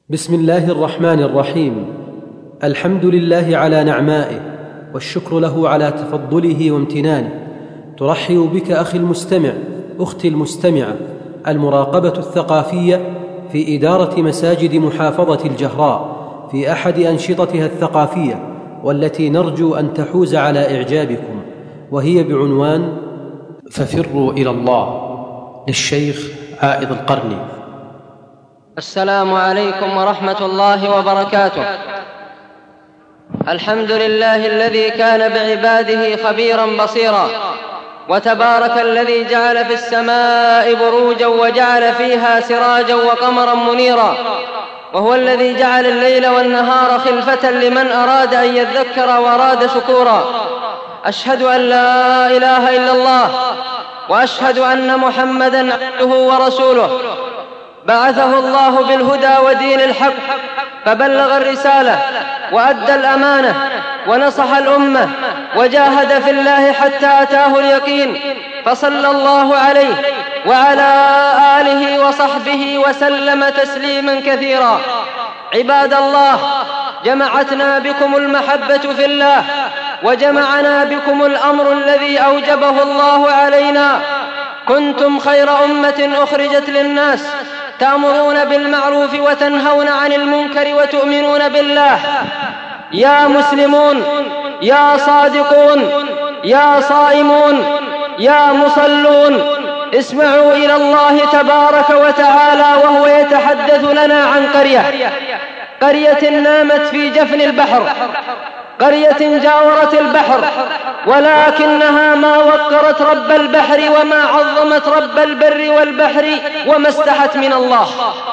بسم الله الرحمن الرحيم. الحمد لله على نعمائه، والشكر له على تفضله وامتنانه. ترحب بك أخي المستمع، أختي المستمعة، المراقبة الثقافية في إدارة مساجد محافظة الجهراء في أحد أنشطتها الثقافية، والتي نرجو أن تحوز على إعجابكم، وهي بعنوان ففروا إلى الله، للشيخ عائض القرني. السلام عليكم ورحمة الله وبركاته. الحمد لله الذي كان بعباده خبيرا بصيرا، وتبارك الذي جعل في السماء بروجا وجعل فيها سراجا وقمرا منيرا، وهو الذي جعل الليل والنهار خلفة لمن أراد أن يذكر وأراد شكورا. أشهد أن لا إله إلا الله، وأشهد أن محمدا عبده ورسوله، بعثه الله بالهدى ودين الحق، فبلغ الرسالة وأدى الأمانة ونصح الأمة وجاهد في الله حتى أتاه اليقين، فصلى الله عليه وعلى آله وصحبه وسلم تسليما كثيرا. عباد الله، جمعتنا بكم المحبة في الله، وجمعنا بكم الأمر الذي أوجبه الله علينا. كنتم خير أمة أخرجت للناس، تأمرون بالمعروف وتنهون عن المنكر وتؤمنون بالله. يا مسلمون، يا صادقون، يا صائمون، يا مصلون، اسمعوا إلى الله تبارك وتعالى وهو يتحدث لنا عن قرية نامت في جفن البحر، قرية جاورت البحر، ولكنها ما وقرت رب البحر وما عظمت رب البر والبحر وما استحت من الله.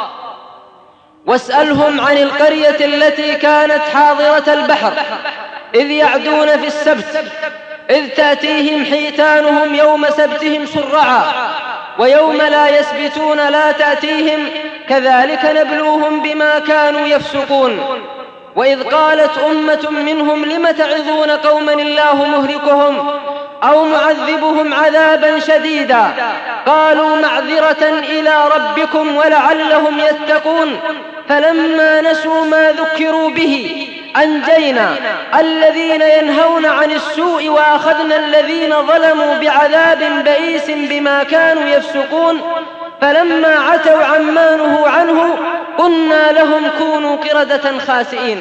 واسألهم عن القرية التي كانت حاضرة البحر إذ يعدون في السبت، إذ تأتيهم حيتانهم يوم سبتهم شرعا، ويوم لا يسبتون لا تأتيهم، كذلك نبلوهم بما كانوا يفسقون. وإذ قالت أمة منهم لم تعظون قوما الله مهلكهم أو معذبهم عذابا شديدا، قالوا معذرة إلى ربكم ولعلهم يتقون. فلما نسوا ما ذكروا به أنجينا الذين ينهون عن السوء وأخذنا الذين ظلموا بعذاب بئيس بما كانوا يفسقون. فلما عتوا عما نهوا عنه قلنا لهم كونوا قردة خاسئين.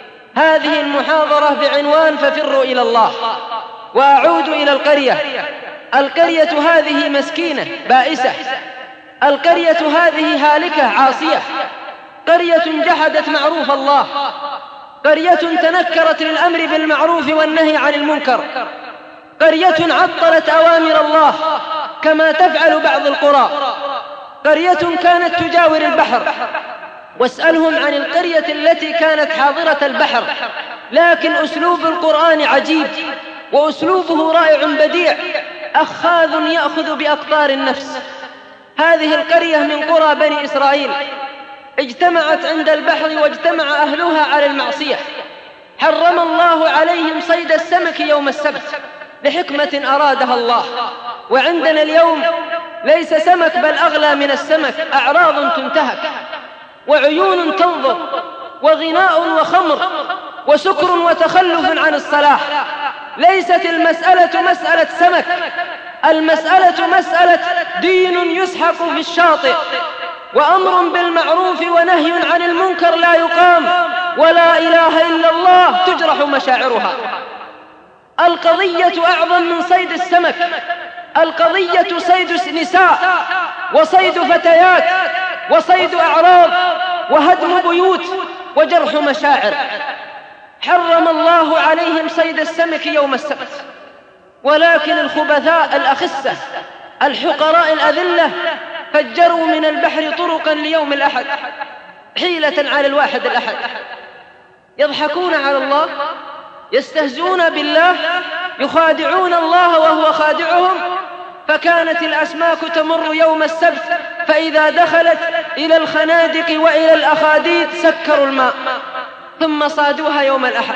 هذه المحاضرة بعنوان ففروا إلى الله. وأعود إلى القرية هذه مسكينة بائسة، القرية هذه هالكة عاصية، قرية جحدت معروف الله، قرية تنكرت للأمر بالمعروف والنهي عن المنكر، قرية عطلت أوامر الله كما تفعل بعض القرى، قرية كانت تجاور البحر. واسألهم عن القرية التي كانت حاضرة البحر، لكن أسلوب القرآن عجيب، وأسلوبه رائع بديع، أخاذ يأخذ بأقطار النفس. هذه القرية من قرى بني إسرائيل، اجتمعت عند البحر واجتمع أهلها على المعصية. حرم الله عليهم صيد السمك يوم السبت لحكمة أرادها الله. وعندنا اليوم ليس سمك بل أغلى من السمك، أعراض تنتهك، وعيون تنظر، وغناء وخمر، وسكر وتخلف عن الصلاة. ليست المسألة مسألة سمك، المسألة مسألة دين يسحق في الشاطئ، وأمر بالمعروف ونهي عن المنكر لا يقام، ولا إله إلا الله تجرح مشاعرها. القضية أعظم من صيد السمك، القضية صيد نساء، وصيد فتيات، وصيد أعراض، وهدم بيوت، وجرح مشاعر. حرم الله عليهم صيد السمك يوم السبت، ولكن الخبثاء الأخسة الحقراء الأذلة فجروا من البحر طرقا ليوم الأحد حيلة على الواحد الأحد، يضحكون على الله، يستهزئون بالله، يخادعون الله وهو خادعهم. فكانت الأسماك تمر يوم السبت، فإذا دخلت إلى الخنادق وإلى الأخاديد سكروا الماء، ثم صادوها يوم الأحد.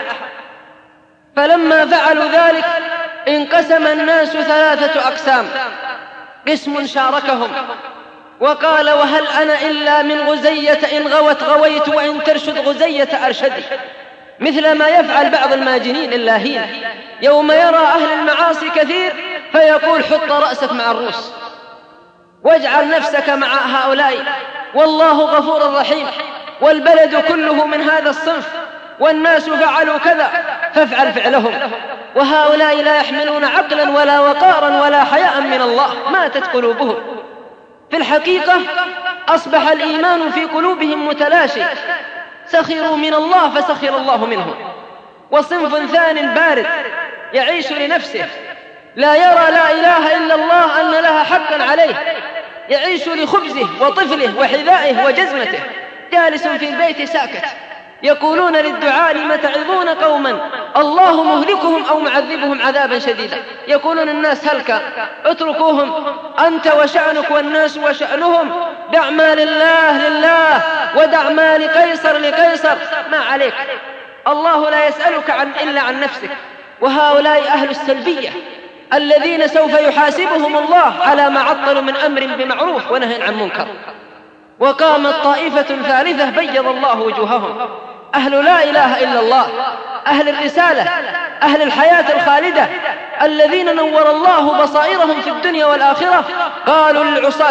فلما فعلوا ذلك انقسم الناس 3 أقسام: قسم شاركهم وقال: وهل أنا إلا من غزية، إن غوت غويت وإن ترشد غزية أرشدي. مثل ما يفعل بعض الماجنين اللاهين يوم يرى أهل المعاصي كثير فيقول: حط رأسك مع الروس واجعل نفسك مع هؤلاء، والله غفور رحيم، والبلد كله من هذا الصنف، والناس فعلوا كذا فافعل فعلهم. وهؤلاء لا يحملون عقلا ولا وقارا ولا حياء من الله، ماتت قلوبهم. في الحقيقة أصبح الإيمان في قلوبهم متلاشي، سخروا من الله فسخر الله منهم. وصنف ثان بارد يعيش لنفسه، لا يرى لا إله إلا الله أن لها حقا عليه، يعيش لخبزه وطفله وحذائه وجزمته، جالس في البيت ساكت. يقولون للدعاء: لم تعظون قوما الله مهلكهم أو معذبهم عذابا شديدا. يقولون الناس هلكا، اتركوهم، أنت وشأنك والناس وشأنهم، دع ما لله لله ودع ما لقيصر لقيصر، ما عليك، الله لا يسألك إلا عن نفسك. وهؤلاء أهل السلبية الذين سوف يحاسبهم الله على ما عطلوا من أمر بمعروف ونهي عن منكر. وقامت طائفة ثالثة بيض الله وجوههم، أهل لا إله إلا الله، أهل الرسالة، أهل الحياة الخالدة، الذين نور الله بصائرهم في الدنيا والآخرة. قالوا للعصاة: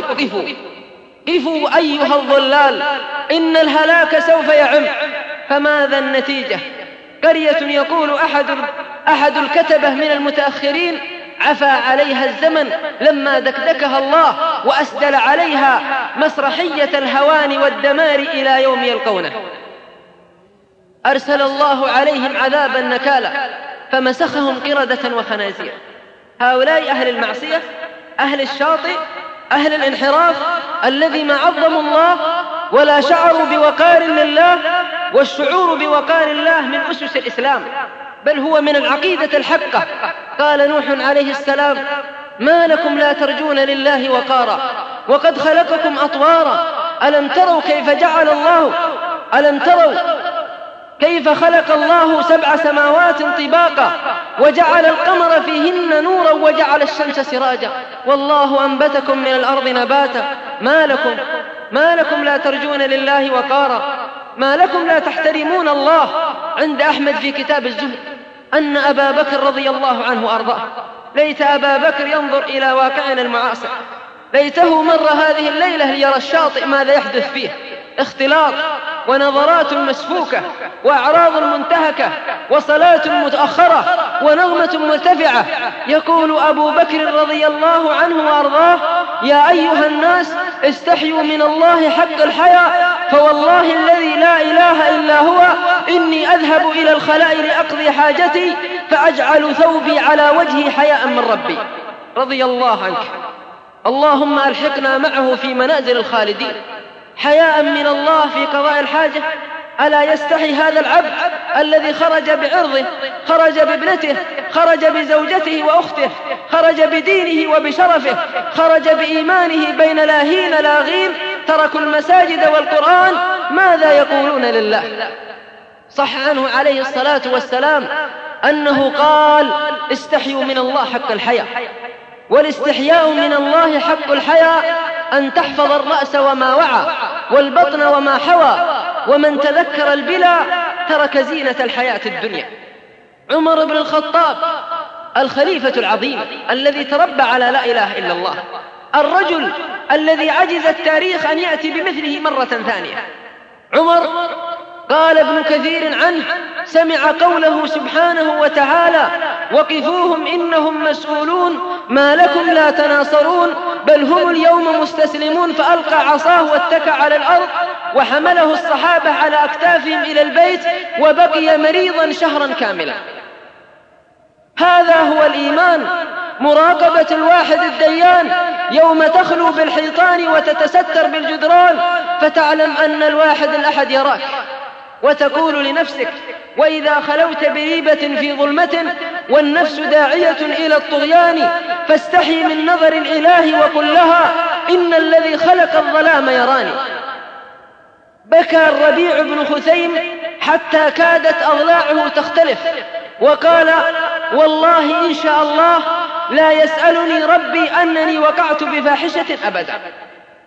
قفوا أيها الضلال، إن الهلاك سوف يعم. فماذا النتيجة؟ قرية يقول أحد الكتبة من المتأخرين: عفى عليها الزمن لما دكدكها الله وأسدل عليها مسرحية الهوان والدمار إلى يوم يلقونه. أرسل الله عليهم عذابا نكالا فمسخهم قردة وخنازير. هؤلاء أهل المعصية، أهل الشاطئ، أهل الانحراف، الذي ما عظموا الله ولا شعروا بوقار لله. والشعور بوقار الله من أسس الإسلام، بل هو من العقيدة الحقة. قال نوح عليه السلام: ما لكم لا ترجون لله وقارا وقد خلقكم أطوارا ألم تروا كيف خلق الله 7 سماوات طباقا وجعل القمر فيهن نورا وجعل الشمس سراجا والله أنبتكم من الأرض نباتا ما لكم لا ترجون لله وقارا، ما لكم لا تحترمون الله. عند أحمد في كتاب الزهد أن أبا بكر رضي الله عنه وأرضاه: ليت أبا بكر ينظر إلى واقعنا المعاصر، ليته مر هذه الليلة ليرى الشاطئ ماذا يحدث فيه، اختلاط ونظرات مسفوكة وأعراض منتهكة وصلاة متأخرة ونغمة مرتفعة. يقول أبو بكر رضي الله عنه وأرضاه: يا أيها الناس استحيوا من الله حق الحياء، فوالله الذي لا إله إلا هو إني أذهب إلى الخلاء لأقضي حاجتي فأجعل ثوبي على وجهي حياء من ربي. رضي الله عنك، اللهم ألحقنا معه في منازل الخالدين. حياء من الله في قضاء الحاجة. ألا يستحي هذا العبد الذي خرج بعرضه، خرج بابنته، خرج بزوجته وأخته، خرج بدينه وبشرفه، خرج بإيمانه بين لاهين لاغين، تركوا المساجد والقرآن، ماذا يقولون لله؟ صح عنه عليه الصلاة والسلام أنه قال: استحيوا من الله حق الحياء. والاستحياء من الله حق الحياء أن تحفظ الرأس وما وعى والبطن وما حوى، ومن تذكر البلا ترك زينة الحياة الدنيا. عمر بن الخطاب الخليفة العظيم الذي تربى على لا إله إلا الله، الرجل الذي عجز التاريخ أن يأتي بمثله مرة ثانية. عمر قال ابن كثير عنه: سمع قوله سبحانه وتعالى: وقفوهم إنهم مسؤولون ما لكم لا تناصرون بل هم اليوم مستسلمون، فألقى عصاه واتكى على الأرض وحمله الصحابة على أكتافهم إلى البيت وبقي مريضا شهرا كاملا. هذا هو الإيمان، مراقبة الواحد الديان يوم تخلو بالحيطان وتتستر بالجدران فتعلم أن الواحد الأحد يراك، وتقول لنفسك: وإذا خلوت بريبة في ظلمة والنفس داعية إلى الطغيان فاستحي من نظر الإله وقل لها: إن الذي خلق الظلام يراني. بكى الربيع بن خثيم حتى كادت أضلاعه تختلف وقال: والله إن شاء الله لا يسألني ربي أنني وقعت بفاحشة أبدا.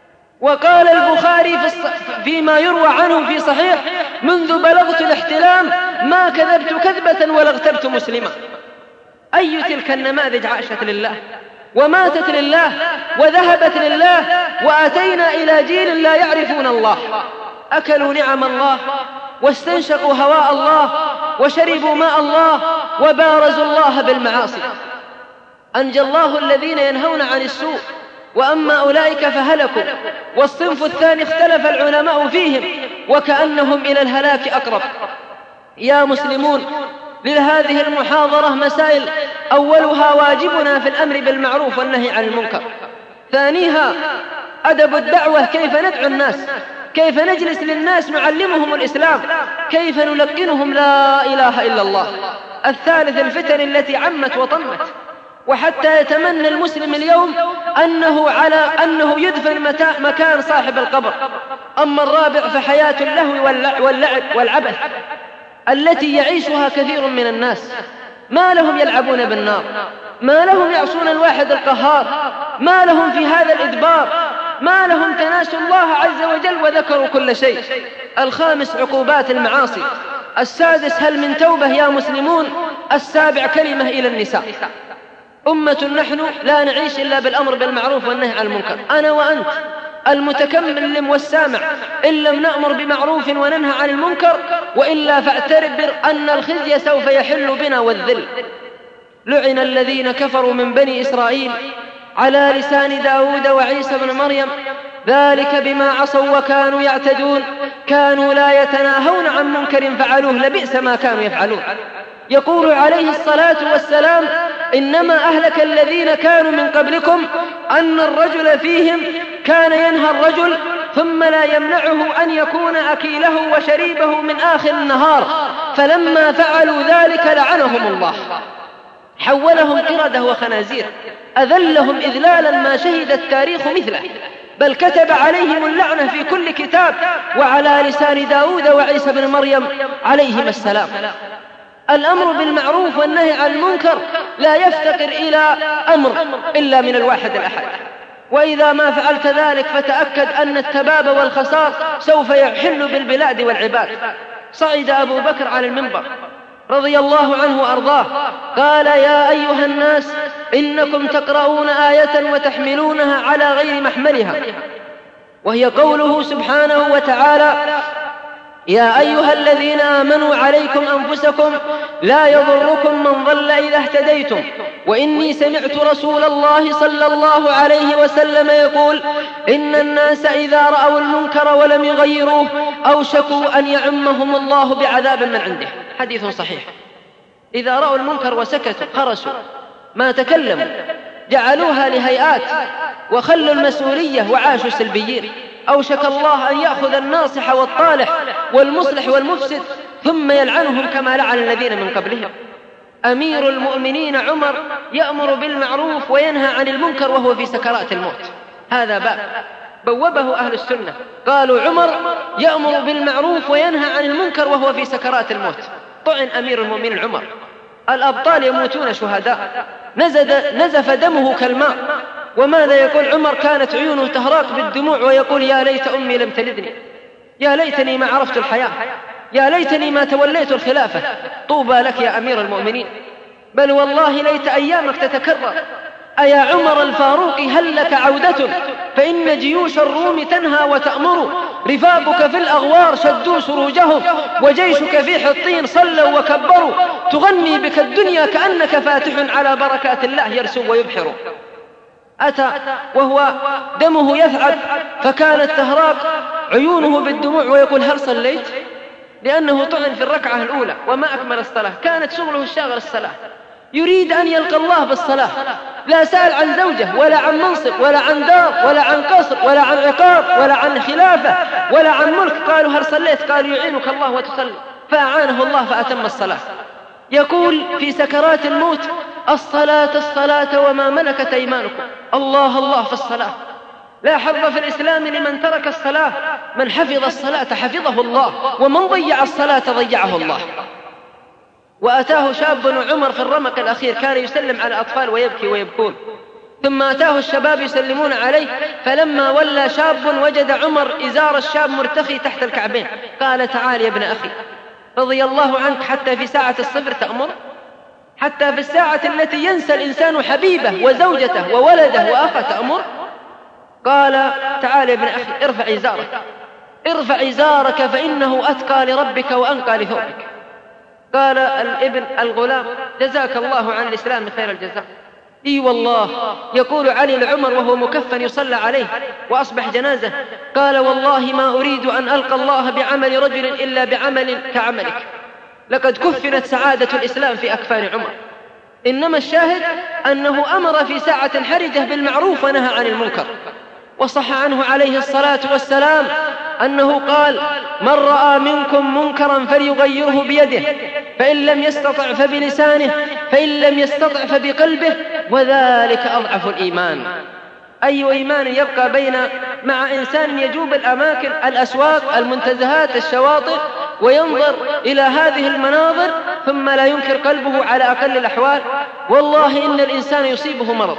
وقال البخاري فيما يروى عنه في صحيح: منذ بلغت الاحتلام ما كذبت كذبة ولا اغتبت مسلما. أي تلك النماذج عاشت لله وماتت لله وذهبت لله، وأتينا إلى جيل لا يعرفون الله، أكلوا نعم الله واستنشقوا هواء الله وشربوا ماء الله وبارزوا الله بالمعاصي. أنجى الله الذين ينهون عن السوء، وأما أولئك فهلكوا. والصنف الثاني اختلف العلماء فيهم وكأنهم إلى الهلاك أقرب. يا مسلمون، لهذه المحاضرة مسائل: أولها واجبنا في الأمر بالمعروف والنهي عن المنكر. ثانيها أدب الدعوة، كيف ندعو الناس، كيف نجلس للناس نعلمهم الإسلام، كيف نلقنهم لا إله إلا الله. الثالث الفتن التي عمت وطمت، وحتى يتمنى المسلم اليوم أنه يدفن مكان صاحب القبر. أما الرابع فحياة اللهو واللعب والعبث التي يعيشها كثير من الناس. ما لهم يلعبون بالنار، ما لهم يعصون الواحد القهار، ما لهم في هذا الإدبار، ما لهم تناسوا الله عز وجل وذكروا كل شيء. الخامس عقوبات المعاصي. السادس هل من توبة يا مسلمون. السابع كلمة إلى النساء. أمة نحن لا نعيش إلا بالأمر بالمعروف والنهي عن المنكر، أنا وأنت المتكلم والسامع. إن لم نأمر بمعروف وننهى عن المنكر وإلا فاعتبر أن الخزي سوف يحل بنا والذل. لعن الذين كفروا من بني إسرائيل على لسان داود وعيسى بن مريم ذلك بما عصوا وكانوا يعتدون كانوا لا يتناهون عن منكر فعلوه لبئس ما كانوا يفعلون. يقول عليه الصلاة والسلام: إنما أهلك الذين كانوا من قبلكم أن الرجل فيهم كان ينهى الرجل ثم لا يمنعه أن يكون أكيله وشريبه من آخر النهار، فلما فعلوا ذلك لعنهم الله، حولهم قردة وخنازير، أذلهم إذلالا ما شهد التاريخ مثله، بل كتب عليهم اللعنة في كل كتاب، وعلى لسان داود وعيسى بن مريم عليهما السلام. الأمر بالمعروف والنهي عن المنكر لا يفتقر إلى أمر إلا من الواحد الأحد، وإذا ما فعلت ذلك فتأكد أن التباب والخسار سوف يحل بالبلاد والعباد. صعد أبو بكر على المنبر رضي الله عنه وأرضاه قال: يا أيها الناس إنكم تقرؤون آية وتحملونها على غير محملها، وهي قوله سبحانه وتعالى: يا أيها الذين آمنوا عليكم أنفسكم لا يضركم من ضل إذا اهتديتم، وإني سمعت رسول الله صلى الله عليه وسلم يقول: إن الناس إذا رأوا المنكر ولم يغيروه أوشكوا أن يعمهم الله بعذاب من عنده. حديث صحيح. إذا رأوا المنكر وسكتوا خرسوا ما تكلموا، جعلوها لهيئات وخلوا المسؤولية وعاشوا سلبيين، أوشك الله أن يأخذ الناصح والطالح والمصلح والمفسد ثم يلعنهم كما لعن الذين من قبلهم. أمير المؤمنين عمر يأمر بالمعروف وينهى عن المنكر وهو في سكرات الموت. هذا باب بوبه أهل السنة، قالوا عمر يأمر بالمعروف وينهى عن المنكر وهو في سكرات الموت. طعن أمير المؤمنين عمر. الأبطال يموتون شهداء، نزف دمه كالماء. وماذا يقول عمر؟ كانت عيونه تهراق بالدموع ويقول: يا ليت أمي لم تلدني، يا ليتني ما عرفت الحياة، يا ليتني ما توليت الخلافة. طوبى لك يا أمير المؤمنين، بل والله ليت أيامك تتكرر. أيا عمر الفاروق هل لك عودة؟ فإن جيوش الروم تنهى وتأمر، رفاقك في الأغوار شدوا سروجهم، وجيشك في حطين صلوا وكبروا، تغني بك الدنيا كأنك فاتح على بركات الله يرسو ويبحر. أتى وهو دمه يثعب، فكانت تهراق عيونه بالدموع ويقول: هل صليت؟ لأنه طعن في الركعة الأولى وما أكمل الصلاة، كانت شغله الشاغل الصلاة، يريد أن يلقى الله بالصلاة، لا سأل عن زوجة ولا عن منصب ولا عن دار ولا عن قصر ولا عن عقاب ولا عن خلافة ولا عن ملك. قالوا: هل صليت؟ قالوا: يعينك الله وتصلي، فأعانه الله فأتم الصلاة. يقول في سكرات الموت: الصلاة الصلاة وما ملكت أيمانكم. الله الله في الصلاة، لا حظ في الإسلام لمن ترك الصلاة، من حفظ الصلاة حفظه الله، ومن ضيع الصلاة ضيعه الله. وأتاه شاب عمر في الرمق الأخير، كان يسلم على أطفال ويبكي ويبكون، ثم أتاه الشباب يسلمون عليه، فلما ولى شاب وجد عمر إزار الشاب مرتخي تحت الكعبين، قال تعال يا ابن أخي رضي الله عنك، حتى في ساعة الصفر تأمر؟ حتى في الساعة التي ينسى الإنسان حبيبه وزوجته وولده وأخه تأمر؟ قال تعال يا ابن أخي ارفع إزارك، ارفع إزارك فإنه أتقى لربك وأنقى لثوبك. قال الابن الغلام جزاك الله عن الإسلام خير الجزاء. إي والله، يقول علي لعمر وهو مكفن يصلى عليه وأصبح جنازة، قال والله ما أريد أن ألقى الله بعمل رجل إلا بعمل كعملك، لقد كفنت سعادة الإسلام في أكفان عمر. إنما الشاهد أنه أمر في ساعة حرجة بالمعروف ونهى عن المنكر. وصح عنه عليه الصلاة والسلام أنه قال من رأى منكم منكرا فليغيره بيده، فإن لم يستطع فبلسانه، فإن لم يستطع فبقلبه، وذلك أضعف الإيمان. أي إيمان يبقى مع إنسان يجوب الأماكن، الأسواق، المنتزهات، الشواطئ، وينظر إلى هذه المناظر ثم لا ينكر قلبه على أقل الأحوال؟ والله إن الإنسان يصيبه مرض،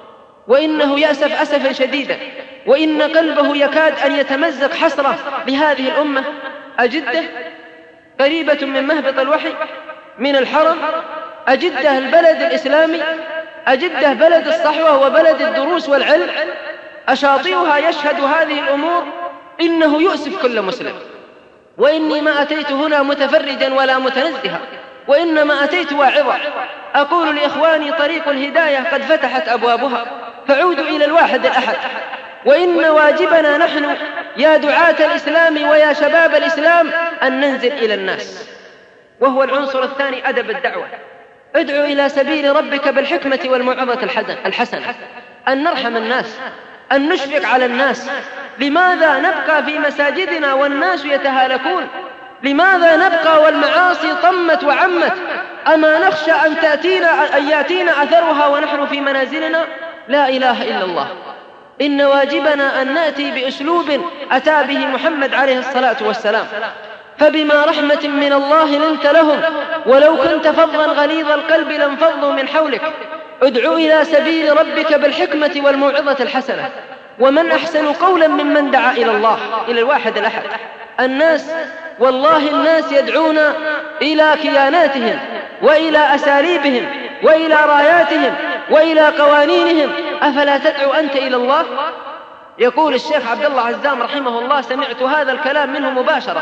وإنه يأسف أسفا شديدا، وإن قلبه يكاد أن يتمزق حسرة لهذه الأمة. أجدة قريبة من مهبط الوحي من الحرم، أجدة البلد الإسلامي، أجدة بلد الصحوة وبلد الدروس والعلم، أشاطئها يشهد هذه الأمور، إنه يؤسف كل مسلم. وإني ما أتيت هنا متفرجا ولا متنزها، وإنما أتيت واعظا. أقول لإخواني طريق الهداية قد فتحت أبوابها، فعودوا إلى الواحد الأحد. وإن واجبنا نحن يا دعاة الإسلام ويا شباب الإسلام أن ننزل إلى الناس، وهو العنصر الثاني أدب الدعوة. ادعو إلى سبيل ربك بالحكمة والموعظة الحسنة، أن نرحم الناس، أن نشفق على الناس. لماذا نبقى في مساجدنا والناس يتهالكون؟ لماذا نبقى والمعاصي طمت وعمت؟ أما نخشى أن يأتينا أثرها ونحن في منازلنا؟ لا إله إلا الله. إن واجبنا أن نأتي بأسلوب أتى به محمد عليه الصلاة والسلام، فبما رحمة من الله لنت لهم، ولو كنت فظا غليظ القلب لانفضوا من حولك. ادعو إلى سبيل ربك بالحكمة والموعظة الحسنة. ومن أحسن قولا ممن دعا إلى الله، إلى الواحد الأحد. الناس والله الناس يدعون إلى كياناتهم وإلى أساليبهم وإلى راياتهم وإلى قوانينهم، أفلا تدعو أنت إلى الله؟ يقول الشيخ عبد الله عزام رحمه الله، سمعت هذا الكلام منه مباشرة.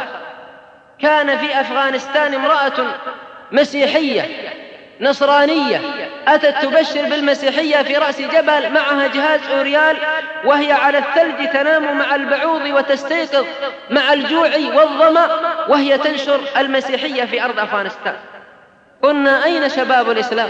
كان في أفغانستان امرأة مسيحية نصرانية أتت تبشر بالمسيحية في رأس جبل، معها جهاز أوريال، وهي على الثلج تنام مع البعوض وتستيقظ مع الجوع والظمأ وهي تنشر المسيحية في أرض أفغانستان. قلنا أين شباب الإسلام؟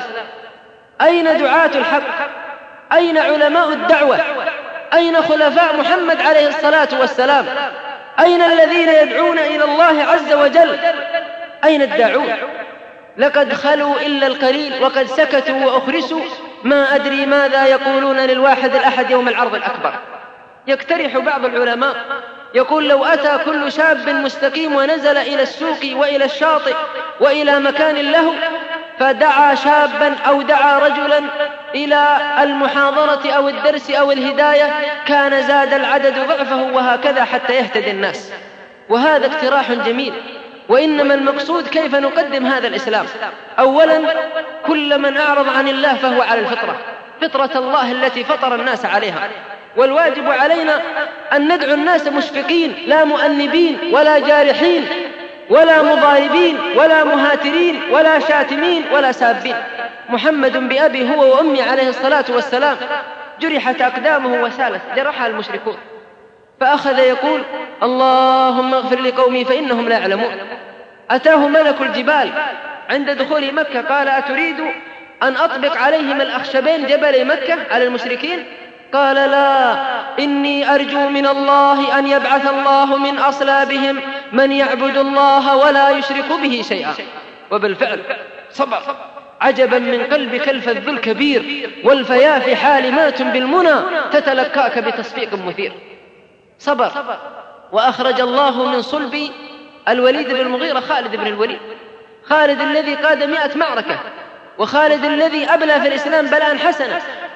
أين دعاة الحق؟ أين علماء الدعوة؟ أين خلفاء محمد عليه الصلاة والسلام؟ أين الذين يدعون إلى الله عز وجل؟ أين الداعون؟ لقد خلوا إلا القليل، وقد سكتوا وأخرسوا. ما أدري ماذا يقولون للواحد الأحد يوم العرض الأكبر. يقترح بعض العلماء يقول لو أتى كل شاب مستقيم ونزل إلى السوق وإلى الشاطئ وإلى مكان له، فدعا شابا أو دعا رجلا إلى المحاضرة أو الدرس أو الهداية، كان زاد العدد ضعفه، وهكذا حتى يهتدي الناس. وهذا اقتراح جميل، وإنما المقصود كيف نقدم هذا الإسلام. أولا، كل من أعرض عن الله فهو على الفطرة، فطرة الله التي فطر الناس عليها. والواجب علينا أن ندعو الناس مشفقين، لا مؤنبين ولا جارحين ولا مضاربين ولا مهاترين ولا شاتمين ولا سابين. محمد بأبي هو وأمي عليه الصلاة والسلام جرحت أقدامه وسالت، جرحها المشركون، فأخذ يقول اللهم اغفر لقومي فإنهم لا يعلمون. أتاه ملك الجبال عند دخول مكة قال أتريد أن أطبق عليهم الأخشبين جبل مكة على المشركين؟ قال لا، إني أرجو من الله أن يبعث الله من أصلابهم من يعبد الله ولا يشرك به شيئا. وبالفعل صبر. عجبا من قلبك الفذ الكبير، والفيافي حالمات بالمنى تتلكاك بتصفيق مثير. صبر. وأخرج الله من صلب الوليد بن المغيرة خالد بن الوليد، خالد الذي قاد 100 معركة، وخالد الذي أبلى في الإسلام بلاء حسنة،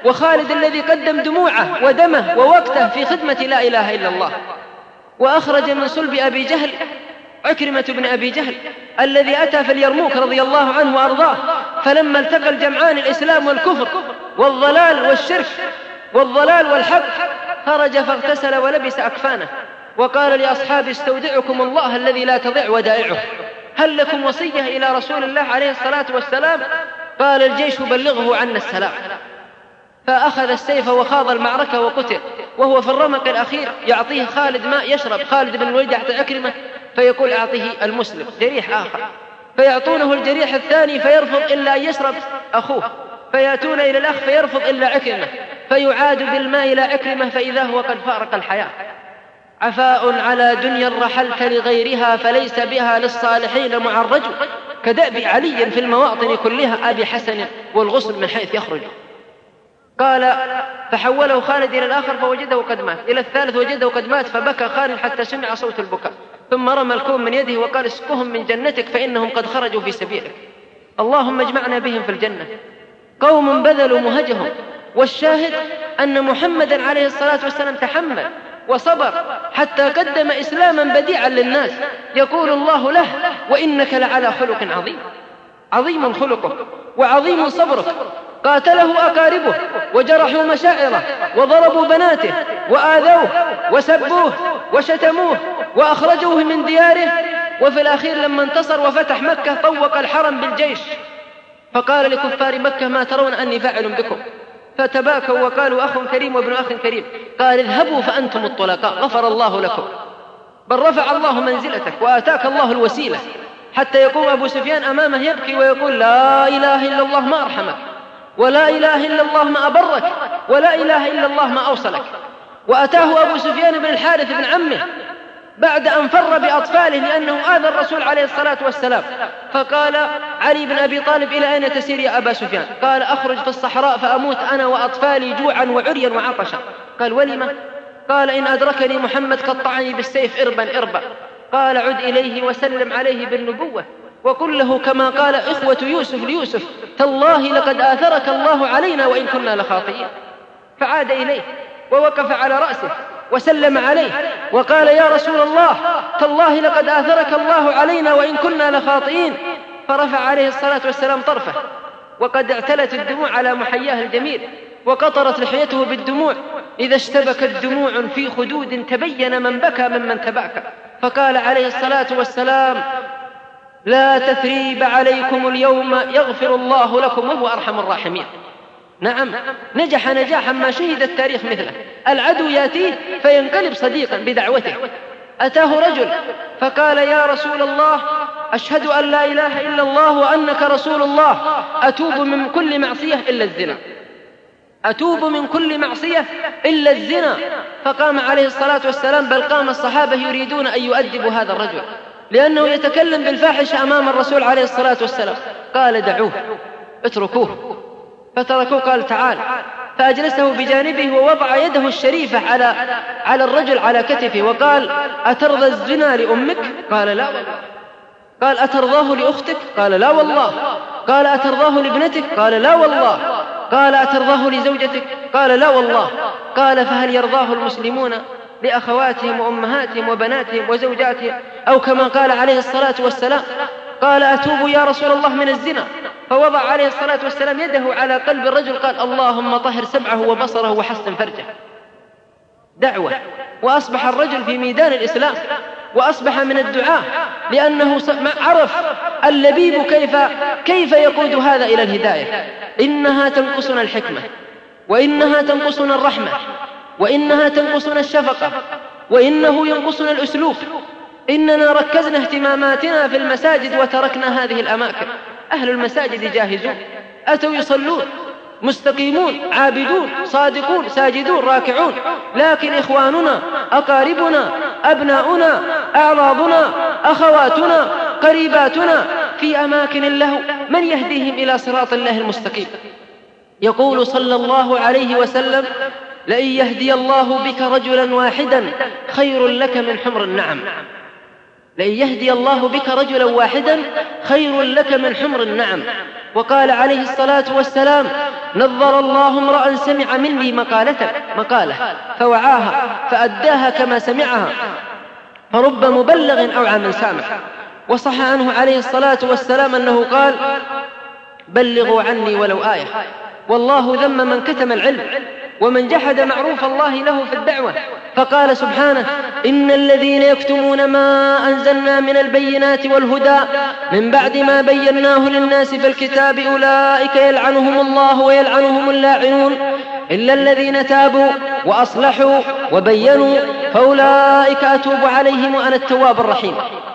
وخالد الذي قدم دموعه ودمه ووقته في خدمة لا إله إلا الله. وأخرج من صلب أبي جهل عكرمة بن أبي جهل الذي أتى في اليرموك رضي الله عنه وأرضاه، فلما التقى الجمعان الإسلام والكفر والضلال والشرك والضلال والحق خرج فاغتسل ولبس أكفانه وقال لأصحابه: استودعكم الله الذي لا تضيع ودائعه، هل لكم وصية إلى رسول الله عليه الصلاة والسلام؟ قال: الجيش بلغه عنا السلام. فأخذ السيف وخاض المعركة وقتل، وهو في الرمق الأخير يعطيه خالد ماء يشرب. خالد بن الوليد يعطي عكرمة فيقول: أعطيه المسلم جريح آخر، فيعطونه الجريح الثاني فيرفض إلا أن يشرب أخوه، فيأتون إلى الأخ فيرفض إلا عكرمة، فيعاد بالماء إلى عكرمة فإذا هو قد فارق الحياة. عفاء على دنيا رحلت لغيرها فليس بها للصالحين معرج، كدأب علي في المواطن كلها أبي حسن والغسل من حيث يخرج. قال: فحوله خالد إلى الآخر فوجده قد مات، إلى الثالث وجده قد مات، فبكى خالد حتى سمع صوت البكاء، ثم رمى الكوم من يده وقال: اسقهم من جنتك فإنهم قد خرجوا في سبيلك، اللهم اجمعنا بهم في الجنة. قوم بذلوا مهجهم. والشاهد أن محمدا عليه الصلاة والسلام تحمل وصبر حتى قدم إسلاما بديعا للناس، يقول الله له: وإنك لعلى خلق عظيم. عظيم خلقه وعظيم صبرك. قاتله أقاربه وجرحوا مشاعره وضربوا بناته وآذوه وسبوه وشتموه وأخرجوه من دياره، وفي الأخير لما انتصر وفتح مكة طوق الحرم بالجيش، فقال لكفار مكة: ما ترون أني فاعل بكم؟ فتباكوا وقالوا: أخ كريم وابن أخ كريم. قال: اذهبوا فأنتم الطلقاء غفر الله لكم، بل رفع الله منزلتك وآتاك الله الوسيلة. حتى يقوم أبو سفيان أمامه يبكي ويقول: لا إله إلا الله ما أرحمك، ولا إله إلا الله ما أبرك، ولا إله إلا الله ما أوصلك. وأتاه أبو سفيان بن الحارث بن عمه بعد أن فر بأطفاله لأنه آذى الرسول عليه الصلاة والسلام، فقال علي بن أبي طالب: إلى أين تسير يا أبا سفيان؟ قال: أخرج في الصحراء فأموت أنا وأطفالي جوعا وعريا وعطشا. قال: ولم؟ قال: إن أدركني محمد قطعني بالسيف إربا إربا. قال: عد إليه وسلم عليه بالنبوة وقل له كما قال إخوة يوسف ليوسف: تالله لقد آثرك الله علينا وإن كنا لخاطئين. فعاد إليه ووقف على رأسه وسلم عليه وقال: يا رسول الله، تالله لقد آثرك الله علينا وإن كنا لخاطئين. فرفع عليه الصلاة والسلام طرفه وقد اعتلت الدموع على محياه الجميل، وقطرت لحيته بالدموع، إذا اشتبكت دموع في خدود تبين من بكى ممن تباكى. فقال عليه الصلاة والسلام: لا تثريب عليكم اليوم يغفر الله لكم وهو أرحم الراحمين. نعم، نجح نجاحا ما شهد التاريخ مثله. العدو يأتيه فينقلب صديقا بدعوته. أتاه رجل فقال: يا رسول الله، أشهد أن لا إله إلا الله وأنك رسول الله، أتوب من كل معصية إلا الزنا، أتوب من كل معصية إلا الزنا. فقام عليه الصلاة والسلام، بل قام الصحابة يريدون أن يؤدبوا هذا الرجل لأنه يتكلم بالفاحشة أمام الرسول عليه الصلاة والسلام. قال: دعوه، اتركوه. فتركوه. قال: تعال. فأجلسه بجانبه ووضع يده الشريفة على الرجل على كتفه وقال: أترضى الزنا لأمك؟ قال: لا والله. قال: أترضاه لأختك؟ قال: لا والله. قال: أترضاه لابنتك؟ قال: لا والله. قال: أترضاه لزوجتك؟ قال: لا والله. قال: فهل يرضاه المسلمون لأخواتهم وأمهاتهم وبناتهم وزوجاتهم؟ أو كما قال عليه الصلاة والسلام. قال: أتوب يا رسول الله من الزنا. فوضع عليه الصلاة والسلام يده على قلب الرجل، قال: اللهم طهر سمعه وبصره وحسن فرجه. دعوة. وأصبح الرجل في ميدان الإسلام، وأصبح من الدعاء، لأنه عرف اللبيب كيف يقود هذا إلى الهداية. إنها تنقصنا الحكمة، وإنها تنقصنا الرحمة، وإنها تنقصنا الشفقة، وإنه ينقصنا الأسلوب. إننا ركزنا اهتماماتنا في المساجد وتركنا هذه الأماكن. أهل المساجد جاهزون، أتوا يصلون مستقيمون عابدون صادقون ساجدون راكعون، لكن إخواننا أقاربنا أبناؤنا أعراضنا أخواتنا قريباتنا في أماكن اللهو، من يهديهم إلى صراط الله المستقيم؟ يقول صلى الله عليه وسلم: لئن يهدي الله بك رجلا واحدا خير لك من حمر النعم. لئن يهدي الله بك رجلا واحدا خير لك من حمر النعم. وقال عليه الصلاة والسلام: نظر الله امرأ سمع مني مقالة فوعاها فأداها كما سمعها، فرب مبلغ أوعى من سامع. وصح عنه عليه الصلاة والسلام أنه قال: بلغوا عني ولو آية. والله ذم من كتم العلم ومن جحد معروف الله له في الدعوة، فقال سبحانه: إن الذين يكتمون ما أنزلنا من البينات والهدى من بعد ما بيناه للناس في الكتاب أولئك يلعنهم الله ويلعنهم اللاعنون إلا الذين تابوا وأصلحوا وبينوا فأولئك أتوب عليهم وأنا التواب الرحيم.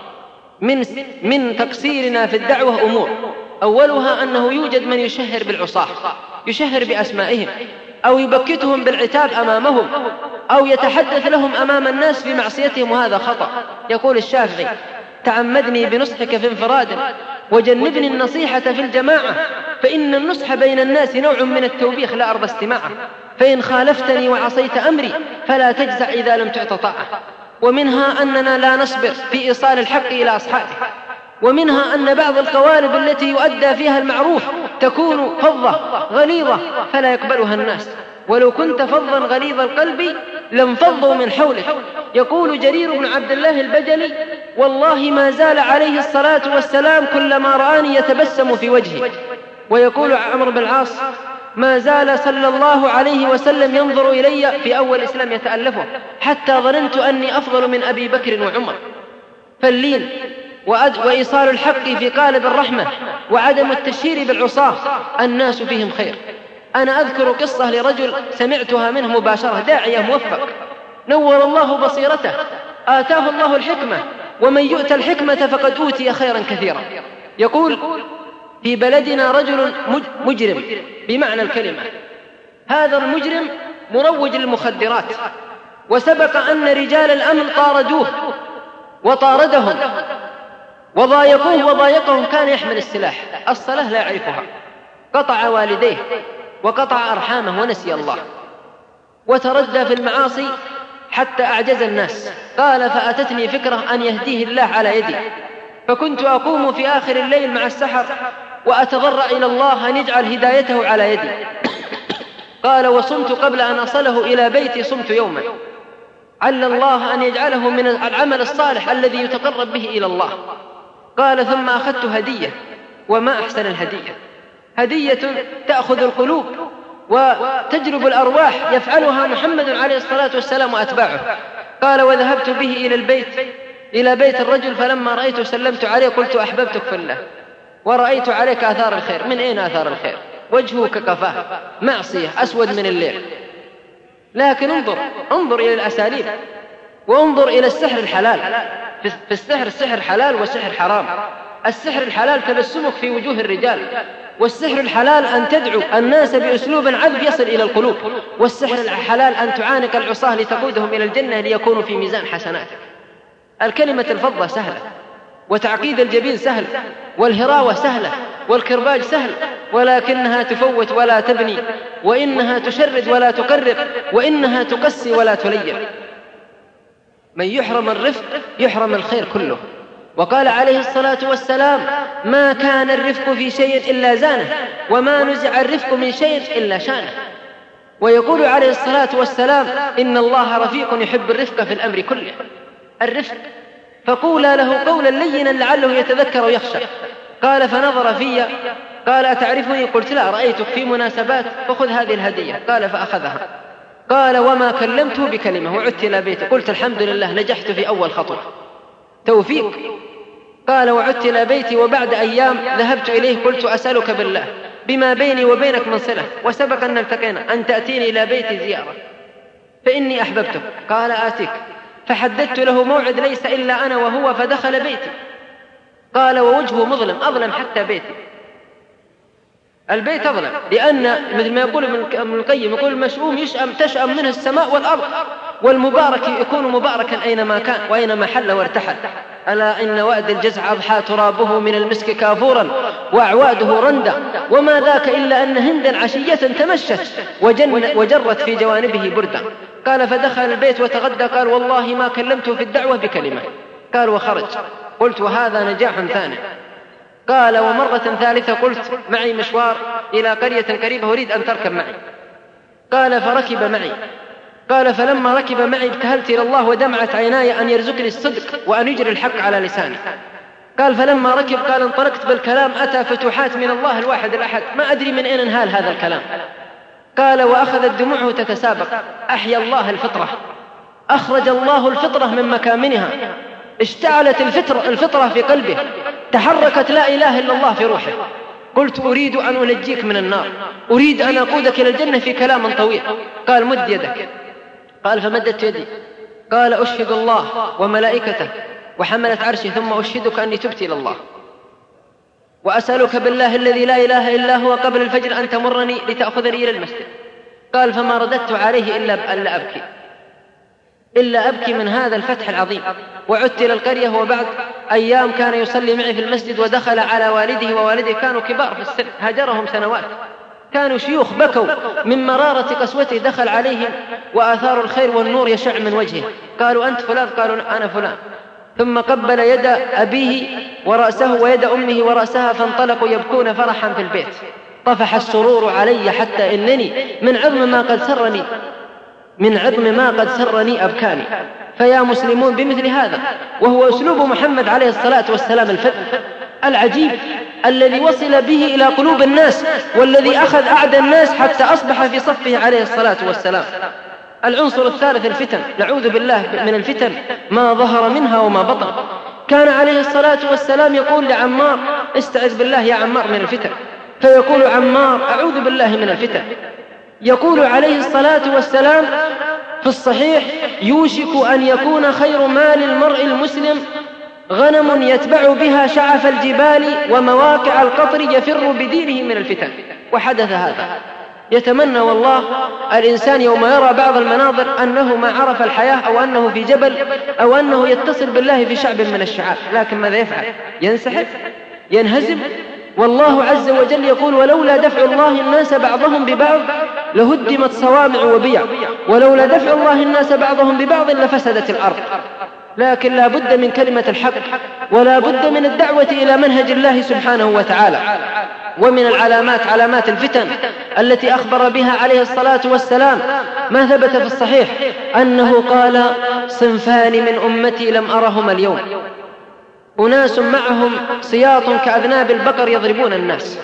من تقصيرنا في الدعوة أمور، أولها أنه يوجد من يشهر بالعصاة، يشهر بأسمائهم أو يبكتهم بالعتاب أمامهم أو يتحدث لهم أمام الناس في معصيتهم، وهذا خطأ. يقول الشافعي: تعمدني بنصحك في انفراد وجنبني النصيحة في الجماعة، فإن النصح بين الناس نوع من التوبيخ لا أرضى استماعه، فإن خالفتني وعصيت أمري فلا تجزع إذا لم تعط طاعة. ومنها أننا لا نصبر في إيصال الحق إلى أصحابه، ومنها أن بعض القوالب التي يؤدى فيها المعروف تكون فظة غليظة فلا يقبلها الناس، ولو كنت فظا غليظ القلب لانفضوا من حولك. يقول جرير بن عبد الله البجلي: والله ما زال عليه الصلاة والسلام كلما رآني يتبسم في وجهي. ويقول عمرو بن العاص: ما زال صلى الله عليه وسلم ينظر إلي في أول الإسلام يتألفه، حتى ظننت أني أفضل من أبي بكر وعمر. فاللين وإيصال الحق في قالب الرحمة وعدم التشهير بالعصاة الناس فيهم خير. أنا أذكر قصة لرجل سمعتها منه مباشرة، داعية موفق نور الله بصيرته، آتاه الله الحكمة، ومن يؤتى الحكمة فقد أوتي خيرا كثيرا. يقول: في بلدنا رجل مجرم بمعنى الكلمة، هذا المجرم مروج للمخدرات، وسبق أن رجال الأمن طاردوه وطاردهم وضايقهم، كان يحمل السلاح، الصلاة لا يعرفها، قطع والديه وقطع أرحامه ونسي الله، وتردى في المعاصي حتى أعجز الناس. قال: فأتتني فكرة أن يهديه الله على يدي، فكنت أقوم في آخر الليل مع السحر وأتضرع إلى الله أن يجعل هدايته على يدي. قال: وصمت قبل أن أصله إلى بيتي، صمت يوما، عل الله أن يجعله من العمل الصالح الذي يتقرب به إلى الله. قال: ثم أخذت هدية، وما أحسن الهدية، هدية تأخذ القلوب وتجلب الأرواح، يفعلها محمد عليه الصلاة والسلام وأتباعه. قال: وذهبت به إلى بيت الرجل، فلما رأيته سلمت عليه، قلت: أحببتك في الله ورأيت عليك آثار الخير. من أين آثار الخير؟ وجهه كقفاه، معصية أسود من الليل. لكن انظر إلى الأساليب، وانظر إلى السحر الحلال. في السحر حلال وسحر حرام. السحر الحلال تبسمك في وجوه الرجال، والسحر الحلال أن تدعو الناس بأسلوب عذب يصل إلى القلوب، والسحر الحلال أن تعانق العصاة لتقودهم إلى الجنة ليكونوا في ميزان حسناتك. الكلمة الفضة سهلة، وتعقيد الجبين سهل، والهراوة سهلة، والكرباج سهل، ولكنها تفوت ولا تبني، وإنها تشرد ولا تقرب، وإنها تقسي ولا تلين. من يحرم الرفق يحرم الخير كله. وقال عليه الصلاة والسلام: ما كان الرفق في شيء إلا زانه، وما نزع الرفق من شيء إلا شانه. ويقول عليه الصلاة والسلام: إن الله رفيق يحب الرفق في الأمر كله. الرفق، فقولا له قولا لينا لعله يتذكر ويخشى. قال: فنظر في، قال: أتعرفني؟ قلت: لا، رأيتك في مناسبات، فخذ هذه الهدية. قال: فأخذها. قال: وما كلمته بكلمة، وعدت إلى بيتي، قلت: الحمد لله، نجحت في أول خطوة، توفيق. قال: وعدت إلى بيتي، وبعد أيام ذهبت إليه، قلت: أسألك بالله بما بيني وبينك من صلة، وسبق أن التقينا، أن تأتيني إلى بيتي زيارة، فإني أحببتك. قال: آتيك. فحددت له موعد ليس إلا أنا وهو، فدخل بيتي. قال: ووجهه مظلم، أظلم حتى بيتي. البيت أظلم، لأن مثل ما يقول ابن القيم، يقول: المشؤوم تشأم منه السماء والأرض، والمبارك يكون مباركا أينما كان وأينما حل وارتحل. ألا إن وأد الجزع أضحى ترابه من المسك كافورا، وأعواده رندا، وما ذاك إلا أن هندا عشية تمشت وجرت في جوانبه بردا. قال: فدخل البيت وتغدى. قال: والله ما كلمته في الدعوة بكلمة. قال: وخرج. قلت: وهذا نجاح ثاني. قال: ومرة ثالثة قلت: معي مشوار إلى قرية قريبة أريد أن تركب معي. قال: فركب معي. قال: فلما ركب معي ابتهلت إلى الله ودمعت عيناي أن يرزقني الصدق وأن يجري الحق على لساني. قال: فلما ركب قال: انطلقت بالكلام أتى فتوحات من الله الواحد الأحد، ما أدري من أين انهال هذا الكلام. قال: وأخذت دموعه تتسابق. أحيا الله الفطرة، أخرج الله الفطرة من مكامنها، اشتعلت الفطرة في قلبه، تحركت لا إله إلا الله في روحه. قلت: أريد أن أنجيك من النار، أريد أن أقودك إلى الجنة في كلام طويل. قال: مد يدك. قال: فمددت يدي. قال: أشهد الله وملائكته وحملت عرشه ثم أشهدك أني تبت إلى الله، وأسألك بالله الذي لا إله إلا هو قبل الفجر أن تمرني لتأخذني إلى المسجد. قال: فما رددت عليه إلا أبكي من هذا الفتح العظيم. وعدت إلى القرية، وبعد أيام كان يصلي معي في المسجد، ودخل على والده ووالده كانوا كبار في السن، هاجرهم سنوات، كانوا شيوخ بكوا من مرارة قسوته، دخل عليهم وآثار الخير والنور يشع من وجهه. قالوا: أنت فلان؟ قالوا: أنا فلان. ثم قبل يد أبيه ورأسه ويد أمه ورأسها، فانطلقوا يبكون فرحا في البيت. طفح السرور علي حتى إنني من عظم ما قد سرني أبكاني. فيا مسلمون بمثل هذا، وهو أسلوب محمد عليه الصلاة والسلام العجيب الذي وصل به إلى قلوب الناس، والذي أخذ أعدى الناس حتى أصبح في صفه عليه الصلاة والسلام. العنصر الثالث الفتن، نعوذ بالله من الفتن ما ظهر منها وما بطن. كان عليه الصلاة والسلام يقول لعمار: استعذ بالله يا عمار من الفتن، فيقول عمار: أعوذ بالله من الفتن. يقول عليه الصلاة والسلام في الصحيح: يوشك أن يكون خير مال المرء المسلم غنم يتبع بها شعف الجبال ومواقع القطر يفر بدينه من الفتن. وحدث هذا. يتمنى والله الإنسان يوم يرى بعض المناظر أنه ما عرف الحياة، أو أنه في جبل، أو أنه يتصل بالله في شعب من الشعاب، لكن ماذا يفعل؟ ينسحب، ينهزم. والله عز وجل يقول: ولولا دفع الله الناس بعضهم ببعض لهدمت صوامع وبيع، ولولا دفع الله الناس بعضهم ببعض لفسدت الأرض. لكن لا بد من كلمة الحق، ولا بد من الدعوة إلى منهج الله سبحانه وتعالى. ومن العلامات علامات الفتن التي أخبر بها عليه الصلاة والسلام ما ثبت في الصحيح أنه قال: صنفان من أمتي لم أرهما اليوم، أناس معهم سياط كأذناب البقر يضربون الناس،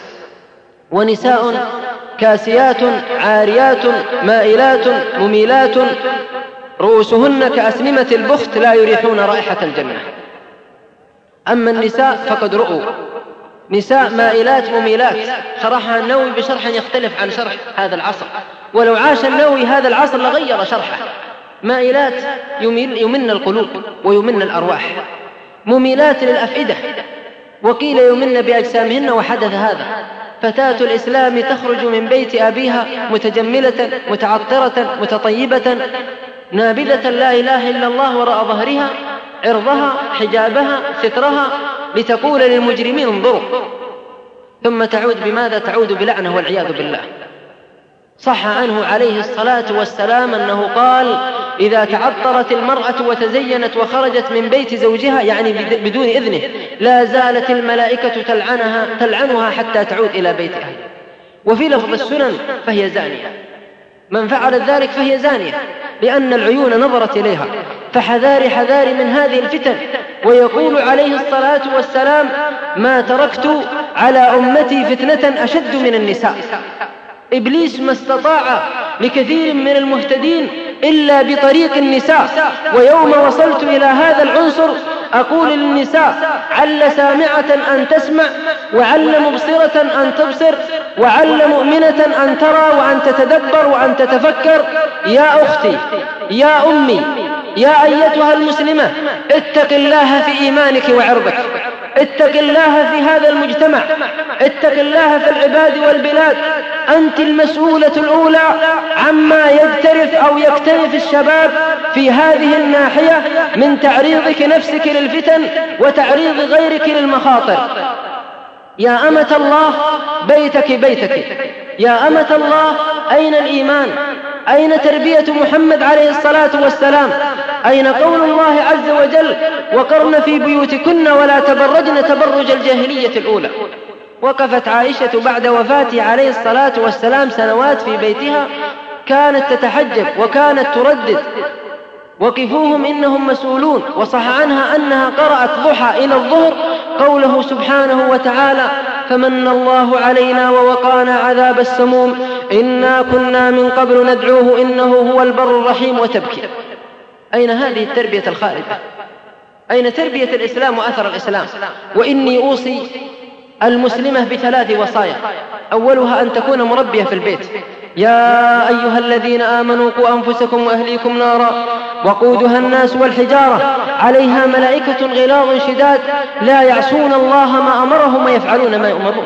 ونساء كاسيات عاريات مائلات مميلات رؤوسهن كأسنمة البخت لا يريحون رائحة الجنة. أما النساء فقد رؤوا، نساء مائلات مميلات، شرحها النووي بشرح يختلف عن شرح هذا العصر، ولو عاش النووي هذا العصر لغير شرحه. مائلات يمن القلوب ويمن الأرواح، مميلات للأفئدة، وقيل يمن بأجسامهن. وحدث هذا. فتاة الإسلام تخرج من بيت أبيها متجملة متعطرة متطيبة نابذة لا إله إلا الله وراء ظهرها، عرضها حجابها سترها، لتقول للمجرمين انظروا، ثم تعود بماذا؟ تعود بلعنة والعياذ بالله. صح عنه عليه الصلاة والسلام أنه قال: إذا تعطرت المرأة وتزينت وخرجت من بيت زوجها، يعني بدون إذنه، لا زالت الملائكة تلعنها حتى تعود إلى بيتها. وفي لفظ السنن: فهي زانية. من فعلت ذلك فهي زانية، لأن العيون نظرت إليها. فحذاري حذاري من هذه الفتن. ويقول عليه الصلاة والسلام: ما تركت على أمتي فتنة أشد من النساء. إبليس ما استطاع لكثير من المهتدين إلا بطريق النساء. ويوم وصلت إلى هذا العنصر أقول للنساء: عل سامعة أن تسمع، وعل مبصرة أن تبصر، وعل مؤمنة أن ترى وأن تتدبر وأن تتفكر. يا أختي، يا أمي، يا أيتها المسلمة، اتق الله في إيمانك وعرضك، اتق الله في هذا المجتمع، اتق الله في العباد والبلاد. أنت المسؤولة الأولى عما يجترف أو يكترف الشباب في هذه الناحية من تعريضك نفسك للفتن وتعريض غيرك للمخاطر. يا أمة الله، بيتك بيتك. يا أمة الله، أين الإيمان؟ أين تربية محمد عليه الصلاة والسلام؟ أين قول الله عز وجل وقرن في بيوتكن ولا تبرجن تبرج الجاهلية الأولى؟ وقفت عائشة بعد وفاته عليه الصلاة والسلام سنوات في بيتها، كانت تتحجب وكانت تردد وقفوهم إنهم مسؤولون. وصح عنها أنها قرأت ضحى إلى الظهر قوله سبحانه وتعالى فمن الله علينا ووقانا عذاب السموم إنا كنا من قبل ندعوه إنه هو البر الرحيم، وتبكي. أين هذه التربية الخالدة؟ أين تربية الإسلام وأثر الإسلام؟ وإني أوصي المسلمة ب3 وصايا، أولها أن تكون مربية في البيت. يا أيها الذين آمنوا قوا أنفسكم وأهليكم نارا وقودها الناس والحجارة عليها ملائكة غلاظ شداد لا يعصون الله ما أمرهم ويفعلون ما يؤمرون.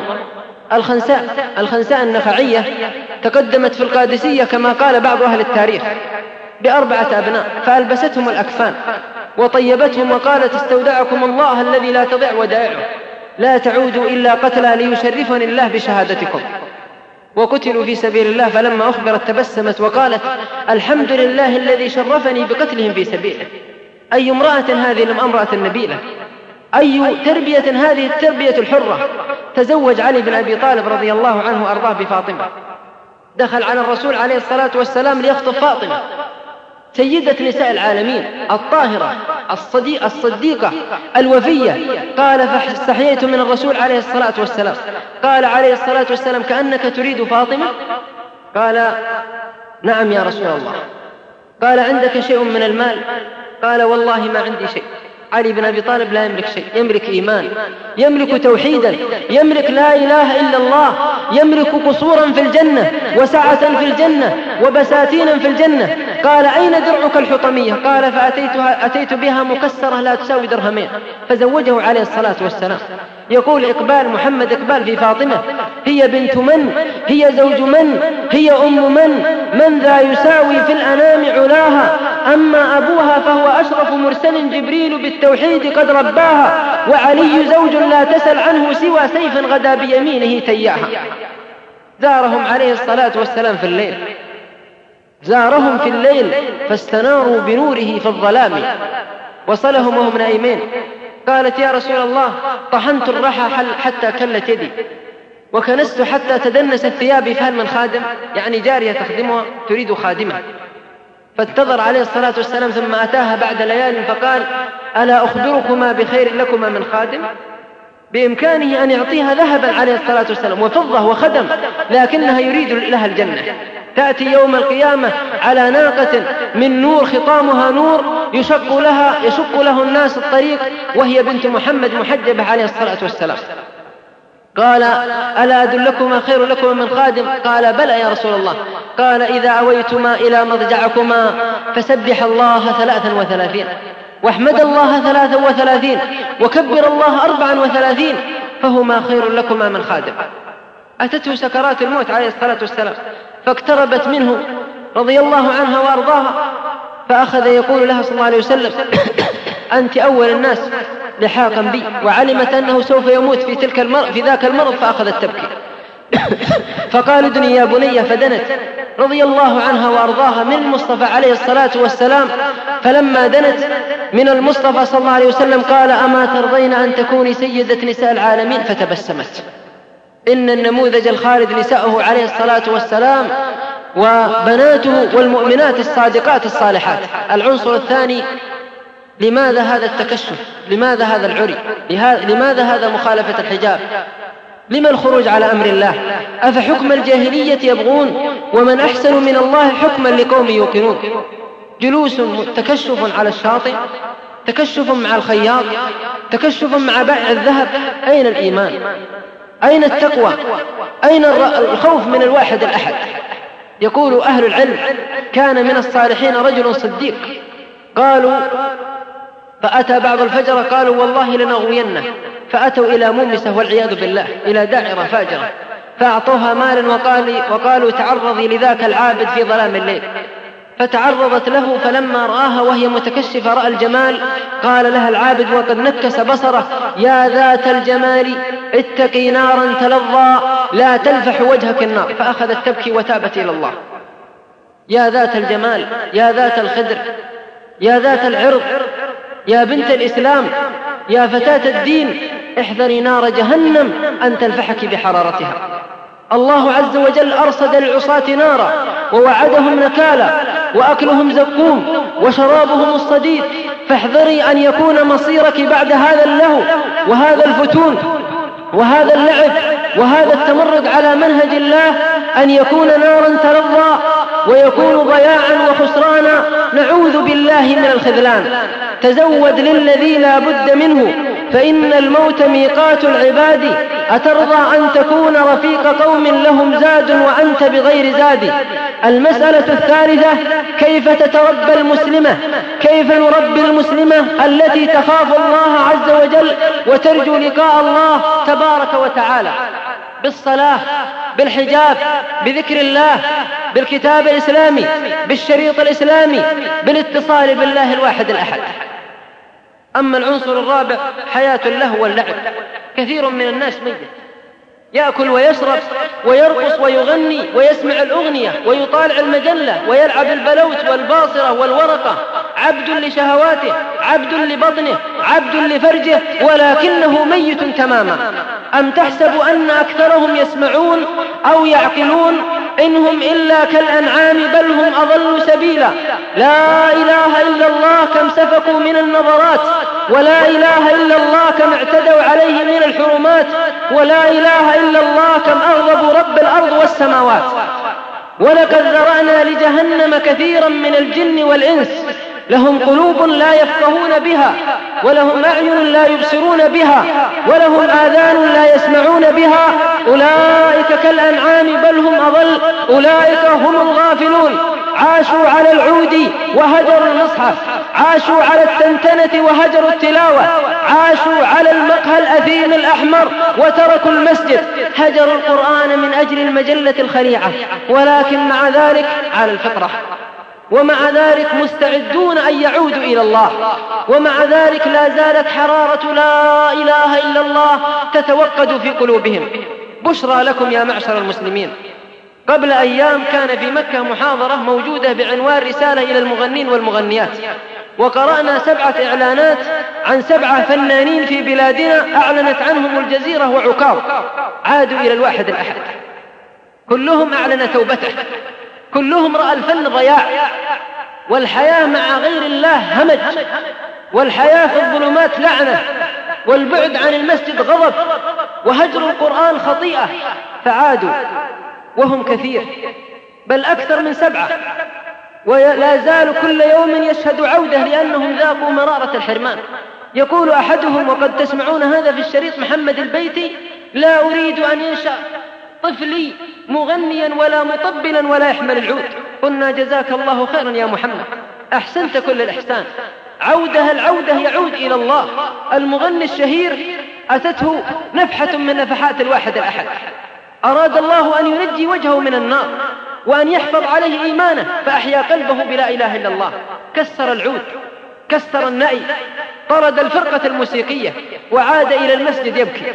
الخنساء النخعية تقدمت في القادسية كما قال بعض أهل التاريخ ب4 أبناء، فألبستهم الأكفان وطيبتهم وقالت استودعكم الله الذي لا تضيع ودائعه لا تعودوا إلا قتلى ليشرفني الله بشهادتكم. وقتلوا في سبيل الله، فلما أخبرت تبسمت وقالت الحمد لله الذي شرفني بقتلهم في سبيله. أي امرأة هذه لم امرأة نبيلة، أي تربية هذه التربية الحرة. تزوج علي بن أبي طالب رضي الله عنه وأرضاه بفاطمة، دخل على الرسول عليه الصلاة والسلام ليخطب فاطمة سيدة نساء العالمين الطاهرة الصديقة الوفية. قال فاستحييت من الرسول عليه الصلاة والسلام. قال عليه الصلاة والسلام كأنك تريد فاطمة؟ قال نعم يا رسول الله. قال عندك شيء من المال؟ قال والله ما عندي شيء. علي بن أبي طالب لا يملك شيء، يملك إيمان، يملك توحيدا، يملك لا إله إلا الله، يملك قصورا في الجنة وسعة في الجنة وبساتينا في الجنة. قال أين درعك الحطمية؟ قال فأتيت بها مكسرة لا تساوي درهمين، فزوجه عليه الصلاة والسلام. يقول إقبال محمد إقبال في فاطمة هي بنت من؟ هي زوج من؟ هي أم من ذا يساوي في الأنام علاها؟ أما أبوها فهو أشرف مرسل جبريل بالتوحيد قد رباها، وعلي زوج لا تسل عنه سوى سيف غدا بيمينه تياها. زارهم عليه الصلاة والسلام في الليل، زارهم في الليل فاستناروا بنوره في الظلام، وصلهم وهم نائمين. قالت يا رسول الله طحنت الرحى حتى كلت يدي وكنست حتى تدنست ثيابي، فهل من خادم؟ يعني جارية تخدمها تريد خادمة. فانتظر عليه الصلاة والسلام ثم أتاها بعد ليال فقال ألا أخبركما بخير لكما من خادم؟ بإمكانه أن يعطيها ذهبا عليه الصلاة والسلام وفضة وخدم، لكنها يريد لها الجنة. تأتي يوم القيامة على ناقة من نور خطامها نور يشق له الناس الطريق، وهي بنت محمد محجبة عليه الصلاة والسلام. قال ألا أدلكما خير لكما من خادم؟ قال بلى يا رسول الله. قال إذا أويتما إلى مضجعكما فسبح الله 33 واحمد الله 33 وكبر الله 34 فهما خير لكما من خادم. أتته سكرات الموت عليه الصلاة والسلام، فاقتربت منه رضي الله عنها وأرضاها، فأخذ يقول لها صلى الله عليه وسلم أنت أول الناس لحاقا بي، وعلمت أنه سوف يموت في ذاك المرض، فأخذت تبكي. فقال ادني يا بني، فدنت رضي الله عنها وأرضاها من المصطفى عليه الصلاة والسلام. فلما دنت من المصطفى صلى الله عليه وسلم قال أما ترضين أن تكوني سيدة نساء العالمين؟ فتبسمت. إن النموذج الخالد نساءه عليه الصلاة والسلام وبناته والمؤمنات الصادقات الصالحات. العنصر الثاني، لماذا هذا التكشف؟ لماذا هذا العري؟ لماذا هذا مخالفة الحجاب؟ لما الخروج على أمر الله؟ أفحكم الجاهلية يبغون ومن أحسن من الله حكما لقوم يوقنون. جلوس تكشف على الشاطئ، تكشف مع الخياط، تكشف مع بائع الذهب. أين الإيمان؟ أين التقوى؟ أين الخوف من الواحد الأحد؟ يقول أهل العلم كان من الصالحين رجل صديق، قالوا فأتى بعض الفجر قالوا والله لنغوينه، فأتوا إلى ممسة والعياذ بالله إلى داعرة فاجرة، فأعطوها مالا وقالوا تعرضي لذاك العابد في ظلام الليل. فتعرضت له، فلما رآها وهي متكشفة رأى الجمال، قال لها العابد وقد نكس بصره يا ذات الجمال اتقي نارا تلظى لا تلفح وجهك النار. فأخذت تبكي وتابت إلى الله. يا ذات الجمال، يا ذات الخدر، يا ذات العرض، يا بنت الإسلام، يا فتاة الدين، احذري نار جهنم أن تلفحك بحرارتها. الله عز وجل أرصد للعصاة نارا ووعدهم نكالا، وأكلهم زقوم وشرابهم الصديد، فاحذري أن يكون مصيرك بعد هذا اللهو وهذا الفتون وهذا اللعب وهذا التمرد على منهج الله أن يكون نارا تلظى ويكون ضياعا وخسرانا، نعوذ بالله من الخذلان. تزود للذي لا بد منه، فإن الموت ميقات العباد. أترضى أن تكون رفيق قوم لهم زاد وأنت بغير زاد؟ المسألة الثالثة: كيف تتربى المسلمة؟ كيف نربي المسلمة التي تخاف الله عز وجل وترجو لقاء الله تبارك وتعالى؟ بالصلاة، بالحجاب، بذكر الله، بالكتاب الإسلامي، بالشريط الإسلامي، بالاتصال بالله الواحد الأحد. أما العنصر الرابع: حياة اللهو واللعب. كثير من الناس ميت، يأكل ويشرب ويرقص ويغني ويسمع الأغنية ويطالع المجلة ويلعب البلوت والباصرة والورقة، عبد لشهواته، عبد لبطنه، عبد لفرجه، ولكنه ميت تماما. أم تحسب أن أكثرهم يسمعون أو يعقلون؟ إنهم إلا كالأنعام بل هم أضل سبيلا. لا إله إلا الله كم سفكوا من النظرات، ولا إله إلا الله كم اعتدوا عليه من الحرمات، ولا إله إلا الله كم أغضبوا رب الأرض والسماوات. ولقد ذرأنا لجهنم كثيرا من الجن والإنس، لهم قلوب لا يفقهون بها، ولهم أعين لا يبصرون بها، ولهم آذان لا يسمعون بها، أولئك كالأنعام بل هم أضل، أولئك هم الغافلون. عاشوا على العود وهجروا المصحف، عاشوا على التنتنة وهجروا التلاوة، عاشوا على المقهى الأثيم الأحمر وتركوا المسجد، هجروا القرآن من أجل المجلة الخليعة، ولكن مع ذلك على الفطرة، ومع ذلك مستعدون أن يعودوا إلى الله، ومع ذلك لا زالت حرارة لا إله إلا الله تتوقد في قلوبهم. بشرى لكم يا معشر المسلمين، قبل أيام كان في مكة محاضرة موجودة بعنوان رسالة إلى المغنين والمغنيات، وقرأنا 7 إعلانات عن 7 فنانين في بلادنا أعلنت عنهم الجزيرة وعكاظ، عادوا إلى الواحد الأحد، كلهم أعلن توبته، كلهم رأى الفن ضياع، والحياة مع غير الله همج، والحياة في الظلمات لعنة، والبعد عن المسجد غضب، وهجر القرآن خطيئة، فعادوا وهم كثير بل أكثر من 7، ولا زالوا كل يوم يشهد عودة لأنهم ذاقوا مرارة الحرمان. يقول أحدهم، وقد تسمعون هذا في الشريط، محمد البيتي: لا أريد أن ينشأ طفلي مغنيا ولا مطبلا ولا يحمل العود. قلنا جزاك الله خيرا يا محمد، أحسنت كل الإحسان. عودة العودة يعود إلى الله. المغني الشهير أتته نفحة من نفحات الواحد الأحد، أراد الله أن ينجي وجهه من النار وأن يحفظ عليه إيمانه، فأحيا قلبه بلا إله إلا الله، كسر العود، كسر النأي، طرد الفرقة الموسيقية، وعاد إلى المسجد يبكي.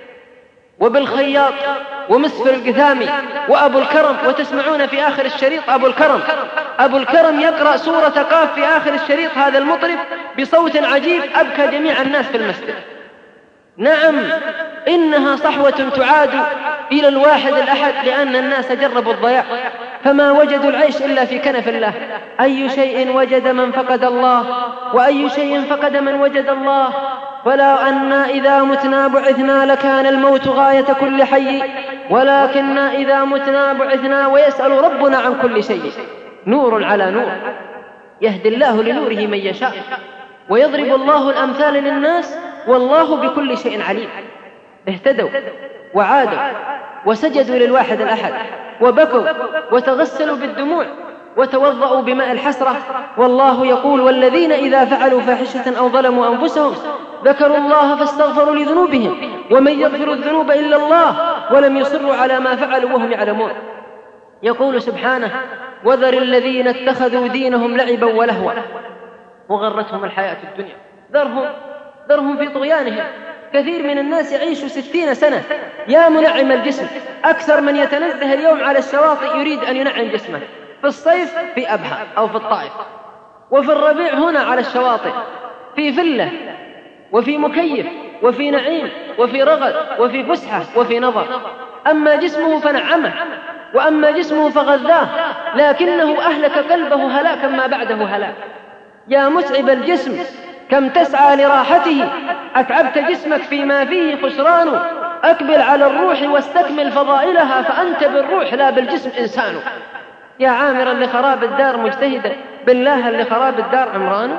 وبالخياط ومسفر القثامي وأبو الكرم، وتسمعون في آخر الشريط أبو الكرم يقرأ سورة قاف في آخر الشريط، هذا المطرب بصوت عجيب أبكى جميع الناس في المسجد. نعم، إنها صحوة تعاد إلى الواحد الأحد، لأن الناس جربوا الضياع فما وجدوا العيش إلا في كنف الله. أي شيء وجد من فقد الله، وأي شيء فقد من وجد الله. ولو أنا إذا متنا بعثنا لكان الموت غاية كل حي، ولكننا إذا متنا بعثنا ويسأل ربنا عن كل شيء. نور على نور، يهدي الله لنوره من يشاء، ويضرب الله الأمثال للناس، والله بكل شيء عليم. اهتدوا وعادوا وسجدوا للواحد الأحد، وبكوا وتغسلوا بالدموع وتوضأوا بماء الحسرة. والله يقول: والذين إذا فعلوا فاحشة أو ظلموا أنفسهم ذكروا الله فاستغفروا لذنوبهم ومن يغفر الذنوب إلا الله ولم يصروا على ما فعلوا وهم يعلمون. يقول سبحانه: وذر الذين اتخذوا دينهم لعبا ولهوا وغرتهم الحياة الدنيا. ذرهم في طغيانهم. كثير من الناس يعيش 60 سنة. يا منعم الجسم، أكثر من يتنزه اليوم على الشواطئ يريد أن ينعم جسمه في الصيف في أبها أو في الطائف، وفي الربيع هنا على الشواطئ في فلة وفي مكيف وفي نعيم وفي رغد وفي فسحة وفي نظر. أما جسمه فنعمه، وأما جسمه فغذاه، لكنه أهلك قلبه هلاكا ما بعده هلاك. يا متعب الجسم كم تسعى لراحته، أتعبت جسمك فيما فيه خسران. أقبل على الروح واستكمل فضائلها، فأنت بالروح لا بالجسم إنسان. يا عامرا لخراب الدار مجتهدا، بالله لخراب الدار عمران.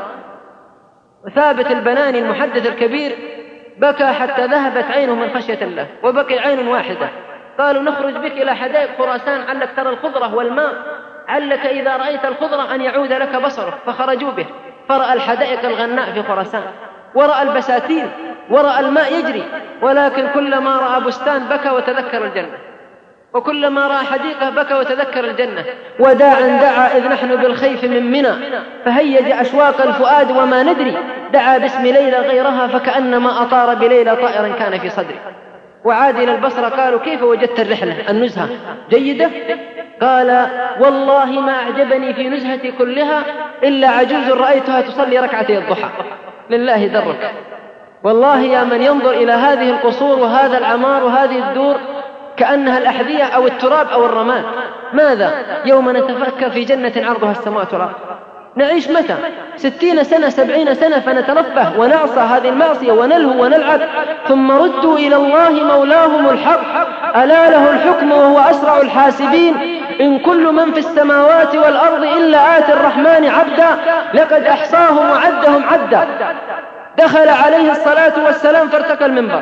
وثابت البناني المحدث الكبير بكى حتى ذهبت عينه من خشية الله، وبقي عين واحدة. قالوا نخرج بك إلى حدائق خراسان علك ترى الخضرة والماء، علك إذا رأيت الخضرة أن يعود لك بصرك. فخرجوا به فرأى الحدائق الغناء في خراسان، ورأى البساتين، ورأى الماء يجري، ولكن كلما رأى بستان بكى وتذكر الجنة، وكلما رأى حديقة بكى وتذكر الجنة. وداعا دعا إذ نحن بالخيف من منى، فهيج أشواق الفؤاد وما ندري. دعا باسم ليلى غيرها، فكأنما أطار بليلى طائرا كان في صدري. وعاد إلى البصرة قالوا كيف وجدت الرحلة النزهة جيدة؟ قال والله ما أعجبني في نزهتي كلها إلا عجوز رأيتها تصلي ركعتي الضحى. لله درك. والله يا من ينظر إلى هذه القصور وهذا العمار وهذه الدور كأنها الأحذية أو التراب أو الرماد، ماذا يوم نتفكر في جنة عرضها السماوات والأرض؟ نعيش متى 60 سنة 70 سنة فنترفه ونعصى هذه المعصية ونلهو ونلعب، ثم ردوا إلى الله مولاهم الحق ألا له الحكم وهو أسرع الحاسبين. إن كل من في السماوات والأرض إلا آتي الرحمن عبدا لقد أحصاهم وعدهم عدا. دخل عليه الصلاة والسلام فارتقى المنبر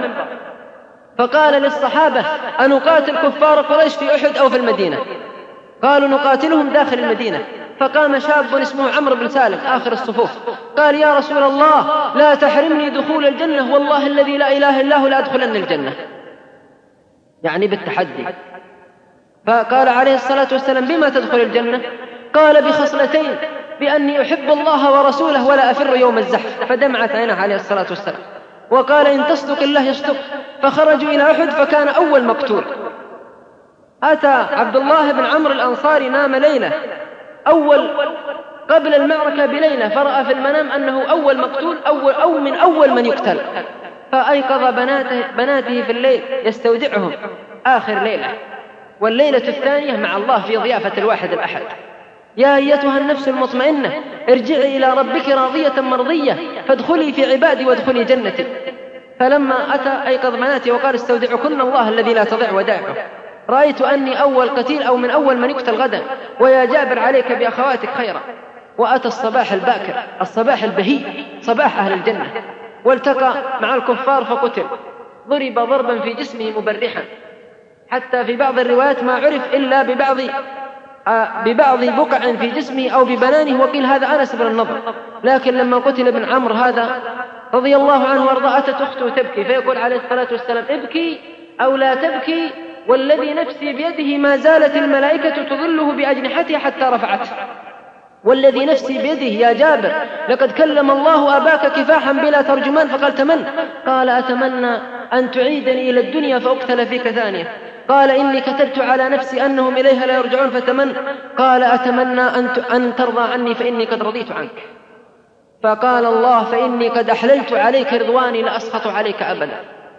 فقال للصحابة أنقاتل كفار قريش في أحد أو في المدينة؟ قالوا نقاتلهم داخل المدينة. فقام شاب اسمه عمرو بن سالم آخر الصفوف قال يا رسول الله لا تحرمني دخول الجنة، والله الذي لا إله إلا هو لا أدخلن الجنة، يعني بالتحدي. فقال عليه الصلاة والسلام بما تدخل الجنة؟ قال بخصلتين، بأني أحب الله ورسوله ولا أفر يوم الزحف. فدمعت عينه عليه الصلاة والسلام وقال إن تصدق الله يصدق. فخرجوا إلى أحد فكان أول مقتول. أتى عبد الله بن عمرو الأنصاري نام ليلة قبل المعركة بليلة، فرأى في المنام أنه أول مقتول أو من أول من يقتل، فأيقظ بناته في الليل يستودعهم آخر ليلة، والليلة الثانية مع الله في ضيافة الواحد الأحد. يا أيتها النفس المطمئنة ارجعي إلى ربك راضية مرضية فادخلي في عبادي وادخلي جنتي. فلما أتى أيقظ بناته وقال استودعكن الله الذي لا تضيع ودائعه. رأيت أني أول قتيل أو من أول من يقتل غدا، ويا جابر عليك بأخواتك خيرا. وأتى الصباح الباكر الصباح البهي صباح أهل الجنة، والتقى مع الكفار فقتل. ضرب ضربا في جسمه مبرحا، حتى في بعض الروايات ما عرف إلا ببعض بقع في جسمه أو ببنانه، وقيل هذا أنس بن النضر. لكن لما قتل ابن عمرو هذا رضي الله عنه وارضاه أتت أخته تبكي، فيقول عليه الصلاة والسلام ابكي أو لا تبكي، والذي نفسي بيده ما زالت الملائكة تظله بأجنحتها حتى رفعته. والذي نفسي بيده يا جابر لقد كلم الله أباك كفاحا بلا ترجمان. فقال تمنى، قال أتمنى أن تعيدني إلى الدنيا فأقتل فيك ثانية. قال إني كتبت على نفسي أنهم إليها لا يرجعون فتمنى. قال أتمنى أن ترضى عني فإني قد رضيت عنك. فقال الله فإني قد أحللت عليك رضواني لا أسخط عليك أبدا.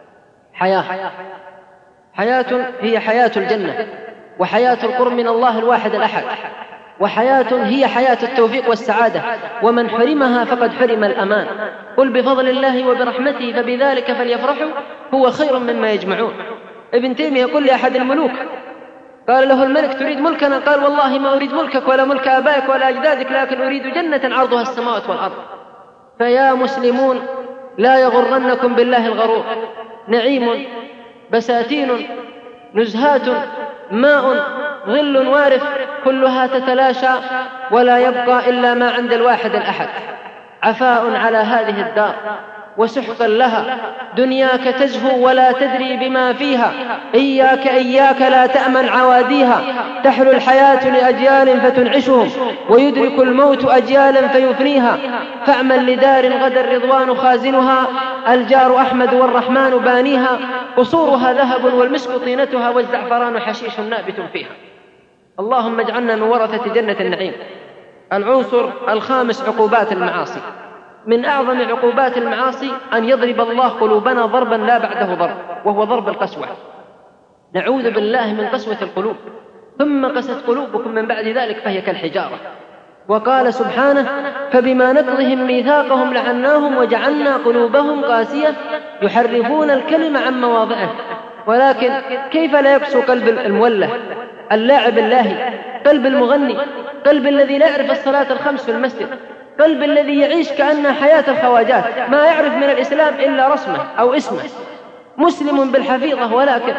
حياة هي حياة الجنة، وحياة القرب من الله الواحد الأحد، وحياة هي حياة التوفيق والسعادة، ومن حرمها فقد حرم الأمان. قل بفضل الله وبرحمته فبذلك فليفرحوا هو خير مما يجمعون. ابن تيمية يقول لأحد الملوك قال له الملك تريد ملكنا؟ قال والله ما أريد ملكك ولا ملك آبائك ولا أجدادك، لكن أريد جنة عرضها السماوات والأرض. فيا مسلمون لا يغرنكم بالله الغرور. نعيم، بساتين، نزهات، ماء، ظل وارف، كلها تتلاشى ولا يبقى إلا ما عند الواحد الأحد. عفاء على هذه الدار وسحقا لها، دنياك تزهو ولا تدري بما فيها، إياك لا تأمن عواديها. تحلو الحياة لأجيال فتنعشهم، ويدرك الموت أجيالا فيفنيها. فاعمل لدار غدا الرضوان خازنها، الجار أحمد والرحمن بانيها. قصورها ذهب والمسك طينتها، والزعفران حشيش نابت فيها. اللهم اجعلنا من ورثة جنة النعيم. العنصر الخامس عقوبات المعاصي. من أعظم عقوبات المعاصي أن يضرب الله قلوبنا ضربا لا بعده ضرب، وهو ضرب القسوة. نعوذ بالله من قسوة القلوب. ثم قست قلوبكم من بعد ذلك فهي كالحجارة. وقال سبحانه: فبما نقضهم ميثاقهم لعناهم وجعلنا قلوبهم قاسية يحرفون الكلم عن مواضعه. ولكن كيف لا يقسو قلب الموله، اللاعب اللاهي، قلب المغني، قلب الذي لا يعرف الصلاة الخمس في المسجد، قلب الذي يعيش كأنها حياة الخواجات، ما يعرف من الإسلام إلا رسمه أو اسمه، مسلم بالحفيظة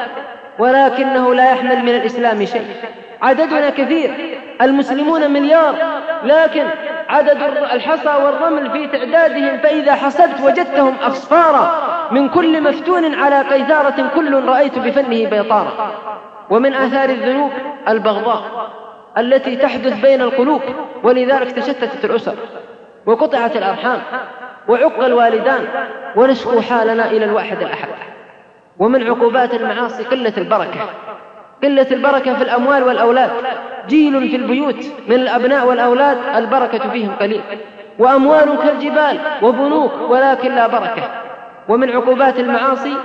ولكنه لا يحمل من الإسلام شيء. عددنا كثير، المسلمون مليار، لكن عدد الحصى والرمل في تعدادهم فإذا حسبت وجدتهم أصفارا، من كل مفتون على قيثارة كل رأيت بفنه بيطارا. ومن آثار الذنوب البغضاء التي تحدث بين القلوب، ولذلك تشتتت الأسر وقطعت الأرحام وعق الوالدان، ونشكو حالنا إلى الواحد الأحد. ومن عقوبات المعاصي قلة البركة في الأموال والأولاد. جيل في البيوت من الأبناء والأولاد البركة فيهم قليل، وأموال كالجبال وبنوك ولكن لا بركة. ومن عقوبات المعاصي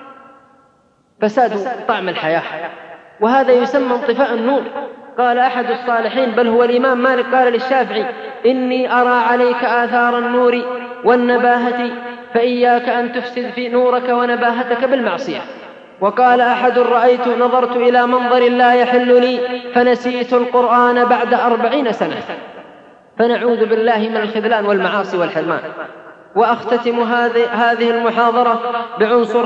فساد طعم الحياة، وهذا يسمى انطفاء النور. قال أحد الصالحين بل هو الإمام مالك قال للشافعي: إني أرى عليك آثار النور والنباهة، فإياك أن تفسد في نورك ونباهتك بالمعصية. وقال أحد: نظرت إلى منظر لا يحل لي فنسيت القرآن بعد 40 سنة. فنعوذ بالله من الخذلان والمعاصي والحرمان. وأختتم هذه المحاضرة بعنصر: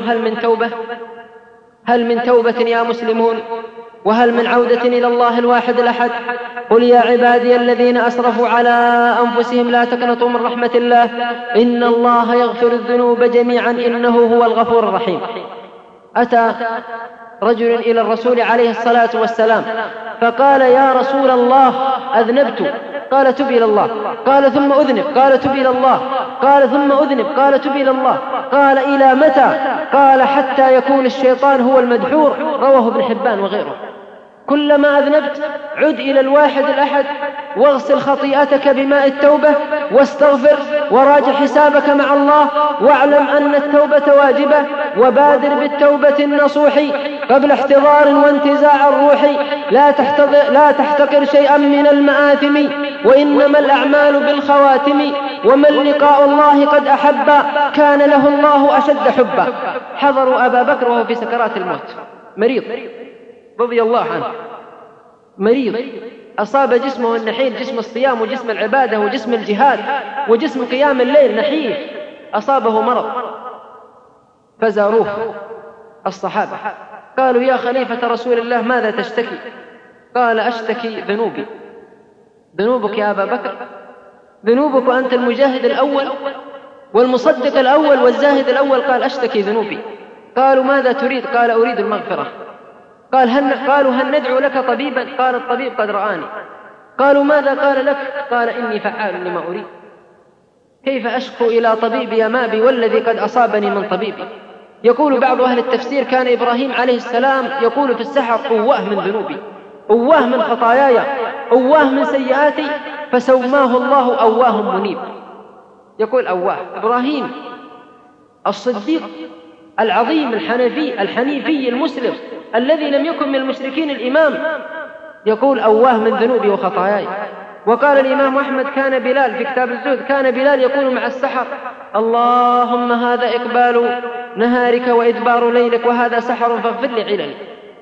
هل من توبة يا مسلمون؟ وهل من عودة إلى الله الواحد الأحد؟ قل يا عبادي الذين أسرفوا على أنفسهم لا تقنطوا من رحمة الله إن الله يغفر الذنوب جميعا إنه هو الغفور الرحيم. أتى رجل إلى الرسول عليه الصلاة والسلام فقال: يا رسول الله أذنبت. قال: تب إلى الله. قال: ثم أذنب. قال: تب إلى الله. قال: ثم أذنب. قال: تب إلى الله. قال: إلى متى؟ قال: حتى يكون الشيطان هو المدحور. رواه ابن حبان وغيره. كلما أذنبت عد إلى الواحد الأحد، واغسل خطيئتك بماء التوبة، واستغفر، وراجع حسابك مع الله، واعلم أن التوبة واجبة، وبادر بالتوبة النصوح قبل احتضار وانتزاع الروح. لا تحتقر شيئا من المآثم، وإنما الأعمال بالخواتم. ومن لقاء الله قد أحب كان له الله أشد حبا. حضروا أبا بكر وهو في سكرات الموت، مريض رضي الله عنه، مريض أصاب جسمه النحيف، جسم الصيام وجسم العبادة وجسم الجهاد وجسم قيام الليل، نحيف أصابه مرض. فزاروه الصحابة قالوا: يا خليفة رسول الله ماذا تشتكي؟ قال: أشتكي ذنوبي. ذنوبك يا أبا بكر؟ ذنوبك وأنت المجاهد الأول والمصدق الأول والزاهد الأول. قال: أشتكي ذنوبي. قالوا: ماذا تريد؟ قال: أريد المغفرة. قالوا: هل ندعو لك طبيبا؟ قال: الطبيب قد رآني. قالوا: ماذا قال لك؟ قال: إني فعال لما أريد. كيف أشكو إلى طبيبي ما بي والذي قد أصابني من طبيبي؟ يقول بعض أهل التفسير: كان إبراهيم عليه السلام يقول في السحر: أواه من ذنوبي، أواه من خطاياي، أواه من سيئاتي، فسماه الله أواه منيب. يقول أواه إبراهيم الصديق العظيم الحنيفي المسلم الذي لم يكن من المشركين الإمام، يقول أواه من ذنوبي وخطاياي. وقال الإمام أحمد: كان بلال في كتاب الزهد، كان بلال يقول مع السحر: اللهم هذا إقبال نهارك وإدبار ليلك، وهذا سحر فاغفر لي عللي.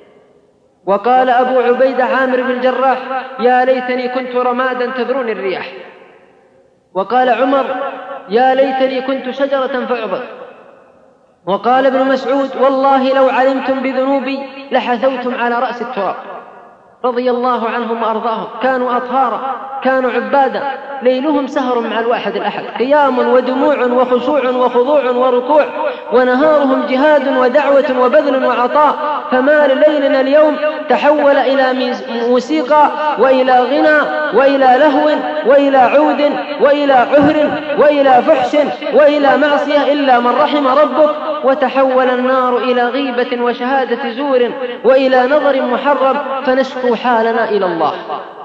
وقال أبو عبيدة عامر بن الجراح: يا ليتني كنت رمادا تذروني الرياح. وقال عمر: يا ليتني كنت شجرة فأعبد. وقال ابن مسعود: والله لو علمتم بذنوبي لحثوتم على رأس التراب. رضي الله عنهم وأرضاهم، كانوا أطهارا، كانوا عبادا، ليلهم سهر مع الواحد الأحد، قيام ودموع وخشوع وخضوع وركوع، ونهارهم جهاد ودعوة وبذل وعطاء. فما ليلنا اليوم تحول إلى موسيقى وإلى غنى وإلى لهو وإلى عود وإلى عهر وإلى فحش وإلى معصية إلا من رحم ربك. وتحول النار إلى غيبة وشهادة زور وإلى نظر محرم، فنشكو حالنا إلى الله.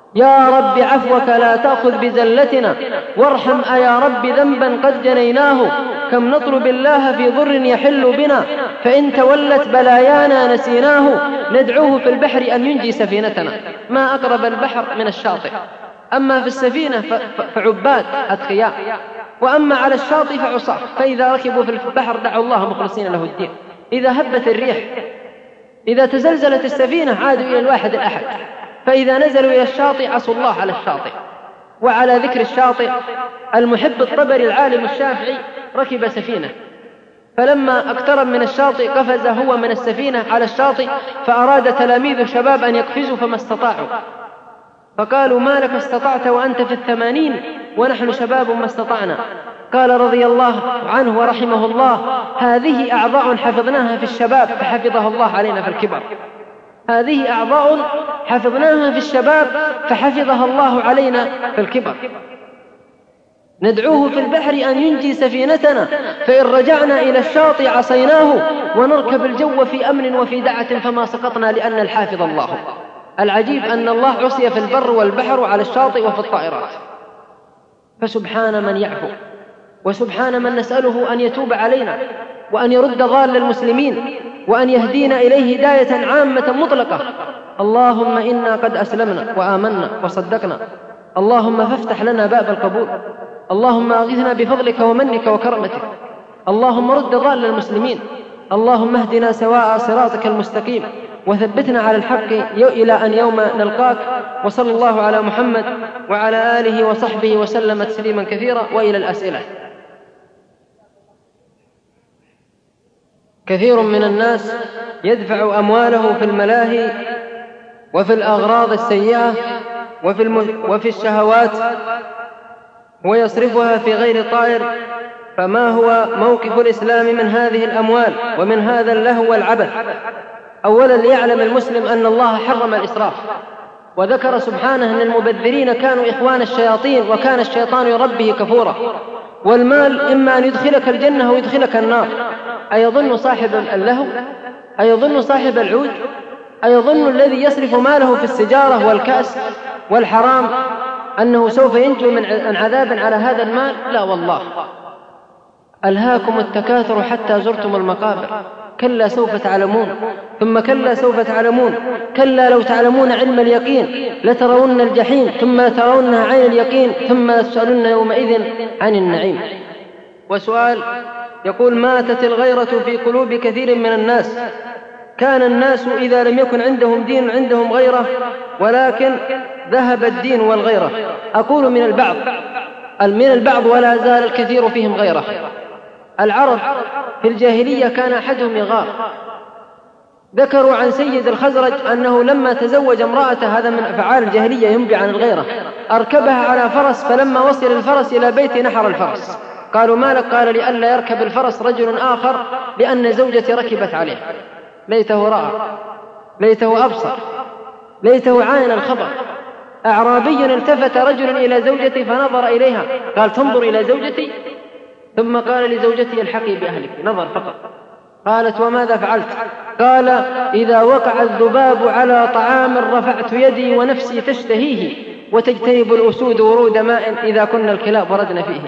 يا رب عفوك لا تأخذ بزلتنا وارحم يا رب ذنبا قد جنيناه. كم نطلب الله في ضر يحل بنا فإن تولت بلايانا نسيناه. ندعوه في البحر أن ينجي سفينتنا. ما أقرب البحر من الشاطئ. أما في السفينة فعباد أتقياء، وأما على الشاطئ فعصاة. فإذا ركبوا في البحر دعوا الله مخلصين له الدين. إذا هبت الريح، إذا تزلزلت السفينة عادوا إلى الواحد الأحد. فإذا نزلوا إلى الشاطئ عصوا الله على الشاطئ. وعلى ذكر الشاطئ، المحب الطبري العالم الشافعي ركب سفينة، فلما اقترب من الشاطئ قفز هو من السفينة على الشاطئ، فأراد تلاميذ الشباب أن يقفزوا فما استطاعوا، فقالوا ما لك استطعت وأنت في 80 ونحن شباب ما استطعنا؟ قال رضي الله عنه ورحمه الله: هذه أعضاء حفظناها في الشباب فحفظها الله علينا في الكبر. هذه أعضاء حفظناها في الشباب فحفظها الله علينا في الكبر. ندعوه في البحر أن ينجي سفينتنا، فإن رجعنا إلى الشاطئ عصيناه، ونركب الجو في أمن وفي دعة فما سقطنا لأن الحافظ الله. العجيب أن الله عصي في البر والبحر وعلى الشاطئ وفي الطائرات. فسبحان من يعفو، وسبحان من نسأله أن يتوب علينا وأن يرد ضال المسلمين وأن يهدينا إليه هداية عامة مطلقة. اللهم إنا قد أسلمنا وآمنا وصدقنا، اللهم فافتح لنا باب القبول، اللهم أغثنا بفضلك ومنك وكرمتك، اللهم رد ضال المسلمين، اللهم اهدنا سواء صراطك المستقيم وثبتنا على الحق إلى أن يوم نلقاك. وصلى الله على محمد وعلى آله وصحبه وسلم تسليما كثيرا. وإلى الأسئلة. كثير من الناس يدفع أمواله في الملاهي وفي الأغراض السيئة وفي الشهوات ويصرفها في غير طائر، فما هو موقف الإسلام من هذه الأموال ومن هذا اللهو والعبث؟ أولا ليعلم المسلم أن الله حرم الإسراف، وذكر سبحانه أن المبذرين كانوا إخوان الشياطين وكان الشيطان يربه كفورا. والمال إما أن يدخلك الجنة أو يدخلك النار. أيظن صاحب اللهو، أيظن صاحب العود، أيظن الذي يصرف ماله في السجارة والكأس والحرام أنه سوف ينجو من عذاب على هذا المال؟ لا والله. ألهاكم التكاثر حتى زرتم المقابر، كلا سوف تعلمون ثم كلا سوف تعلمون، كلا لو تعلمون علم اليقين لترون الجحيم ثم لترونها عين اليقين ثم لتسألن يومئذ عن النعيم. وسؤال يقول: ماتت الغيرة في قلوب كثير من الناس. كان الناس إذا لم يكن عندهم دين عندهم غيرة، ولكن ذهب الدين والغيرة. أقول من البعض ولا زال الكثير فيهم غيرة. العرب في الجاهلية كان أحدهم يغار. ذكروا عن سيد الخزرج أنه لما تزوج امرأته، هذا من أفعال الجاهلية ينبي عن الغيرة، أركبها على فرس، فلما وصل الفرس إلى بيت نحر الفرس. قالوا: ما لك؟ قال: لئلا يركب الفرس رجل آخر لأن زوجتي ركبت عليه. ليته رأى، ليته أبصر، ليته عاين الخبر. أعرابي التفت رجل إلى زوجتي فنظر إليها، قال: تنظر إلى زوجتي؟ ثم قال لزوجتي: الحقي بأهلك. نظر فقط. قالت: وماذا فعلت؟ قال: إذا وقع الذباب على طعام رفعت يدي ونفسي تشتهيه، وتجتنب الأسود ورود ماء إذا كنا الكلاب وردنا فيه.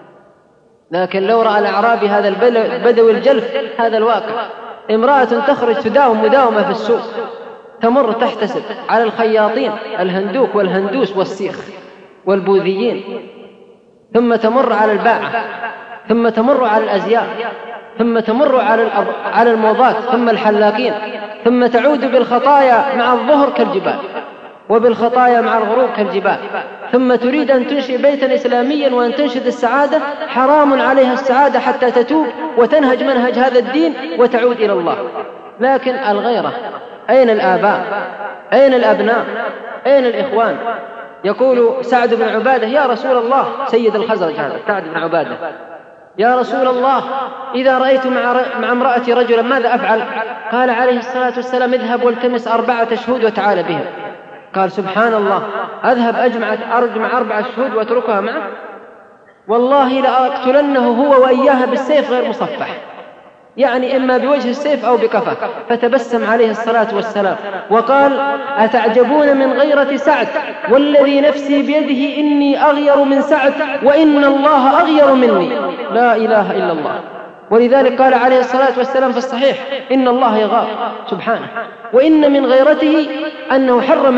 لكن لو رأى الأعرابي هذا البدوي الجلف هذا الواقع، امرأة تخرج تداوم مداومة في السوق، تمر تحتسب على الخياطين الهندوك والهندوس والسيخ والبوذيين، ثم تمر على الباعة، ثم تمر على الأزياء، ثم تمر على الموضات، ثم الحلاقين، ثم تعود بالخطايا مع الظهر كالجبال، وبالخطايا مع الغروب كالجبال، ثم تريد أن تنشئ بيتا إسلاميا وأن تنشد السعادة. حرام عليها السعادة حتى تتوب وتنهج منهج هذا الدين وتعود إلى الله. لكن الغيرة، أين الآباء؟ أين الأبناء؟ أين الإخوان؟ يقول سعد بن عبادة: يا رسول الله، سيد الخزرج هذا سعد بن عبادة، يا رسول الله، إذا رأيت مع امرأتي رجلا ماذا أفعل؟ قال عليه الصلاة والسلام: اذهب والتمس 4 شهود وتعال بهم. قال: سبحان الله، أذهب أرجمع 4 شهود وأتركها معه؟ والله لأقتلنه هو وإياها بالسيف غير مصفح. يعني إما بوجه السيف أو بكفه، فتبسم عليه الصلاة والسلام وقال: أتعجبون من غيرة سعد، والذي نفسي بيده إني أغير من سعد وإن الله أغير مني. لا إله إلا الله. ولذلك قال عليه الصلاة والسلام في الصحيح: إن الله يغار سبحانه، وإن من غيرته أنه حرم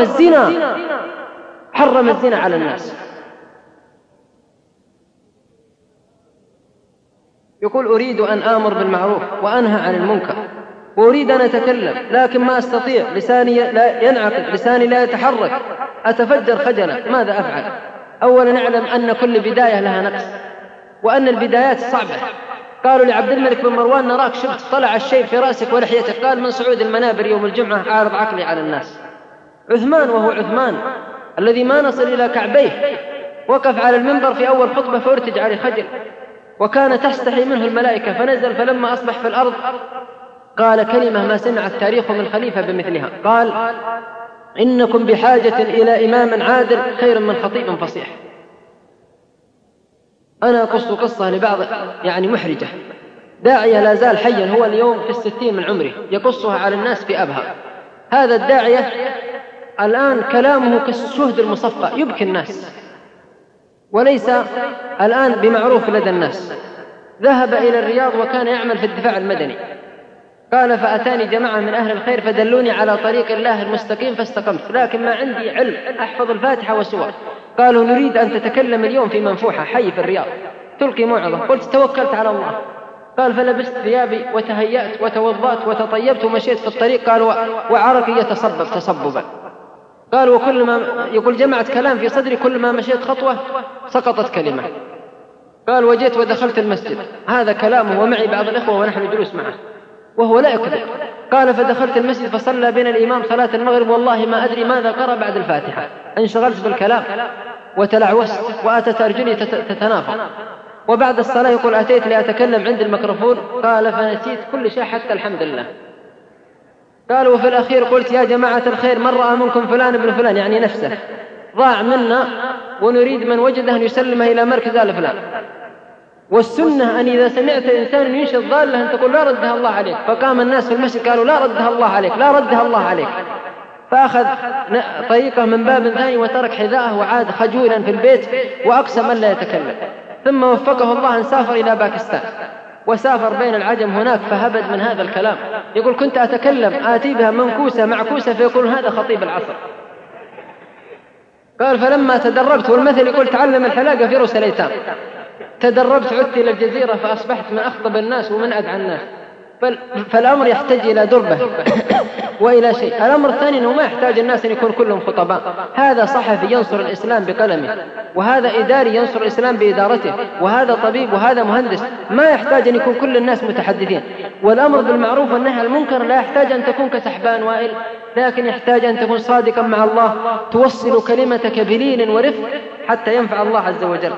الزنا على الناس. يقول: أريد أن آمر بالمعروف وأنهى عن المنكر، وأريد أن أتكلم لكن ما أستطيع، لساني لا ينعقد، لساني لا يتحرك، أتفجر خجلا، ماذا أفعل؟ أولا نعلم أن كل بداية لها نقص، وأن البدايات صعبة. قالوا لعبد الملك بن مروان: نراك شبت، طلع الشيء في رأسك ولحيتك. قال: من صعود المنابر يوم الجمعة عارض عقلي على الناس. عثمان، وهو عثمان الذي ما نصل إلى كعبيه، وقف على المنبر في أول خطبة فارتج عليه خجل، وكان تستحي منه الملائكة، فنزل فلما أصبح في الأرض قال كلمة ما سمع التاريخ من خليفة بمثلها، قال: إنكم بحاجة إلى إمام عادل خير من خطيب فصيح. أنا أقص قصة لبعض محرجة. داعية لا زال حيا، هو اليوم في 60 من عمره، يقصها على الناس في أبها. هذا الداعية الآن كلامه كالشهد المصفى، يبكي الناس، وليس الآن بمعروف لدى الناس. ذهب إلى الرياض وكان يعمل في الدفاع المدني. قال: فأتاني جماعة من أهل الخير فدلوني على طريق الله المستقيم فاستقمت، لكن ما عندي علم أحفظ الفاتحة والسور. قالوا: نريد أن تتكلم اليوم في منفوحة حي في الرياض، تلقي موعظة. قلت: توكلت على الله. قال: فلبست ثيابي وتهيأت وتوضأت وتطيبت ومشيت في الطريق. قال: وعرقي يتصبب تصببا. قال: وكل ما يقول جمعت كلام في صدري، كل ما مشيت خطوة سقطت كلمة. قال: وجيت ودخلت المسجد، هذا كلامه ومعي بعض الإخوة ونحن جلوس معه وهو لا يكذب. قال: فدخلت المسجد فصلى بين الإمام صلاة المغرب، والله ما أدري ماذا قرأ بعد الفاتحة، انشغلت بالكلام وتلعوست وأتت أرجلي تتنافر. وبعد الصلاة يقول: أتيت لأتكلم عند الميكروفون، قال: فنسيت كل شيء حتى الحمد لله. قال: وفي الأخير قلت: يا جماعة الخير، من رأى منكم فلان ابن فلان، يعني نفسه ضاع منا ونريد من وجده أن يسلمه إلى مركز آل فلان. والسنة أن إذا سمعت إنسان ينشد ضالة أن تقول: لا ردها الله عليك. فقام الناس في المسجد قالوا: لا ردها الله عليك، لا ردها الله عليك. فأخذ طريقه من باب ثاني وترك حذاءه وعاد خجولا في البيت وأقسم أن لا يتكلم. ثم وفقه الله أن سافر إلى باكستان، وسافر بين العجم هناك فهبد من هذا الكلام. يقول: كنت أتكلم آتي بها منكوسة معكوسة فيقول هذا خطيب العصر. قال: فلما تدربت، والمثل يقول: تعلم الحلاقة في رؤوس الأيتام. تدربت عدت إلى الجزيرة فأصبحت من أخطب الناس ومن أدعى الناس. فالأمر يحتاج إلى دربة وإلى شيء. الأمر الثاني أنه ما يحتاج الناس أن يكون كلهم خطباء. هذا صحفي ينصر الإسلام بقلمه، وهذا إداري ينصر الإسلام بإدارته، وهذا طبيب، وهذا مهندس. ما يحتاج أن يكون كل الناس متحدثين. والأمر بالمعروف والنهي عن المنكر لا يحتاج أن تكون كسحبان وائل، لكن يحتاج أن تكون صادقا مع الله، توصل كلمتك بلين ورفق حتى ينفع الله عز وجل.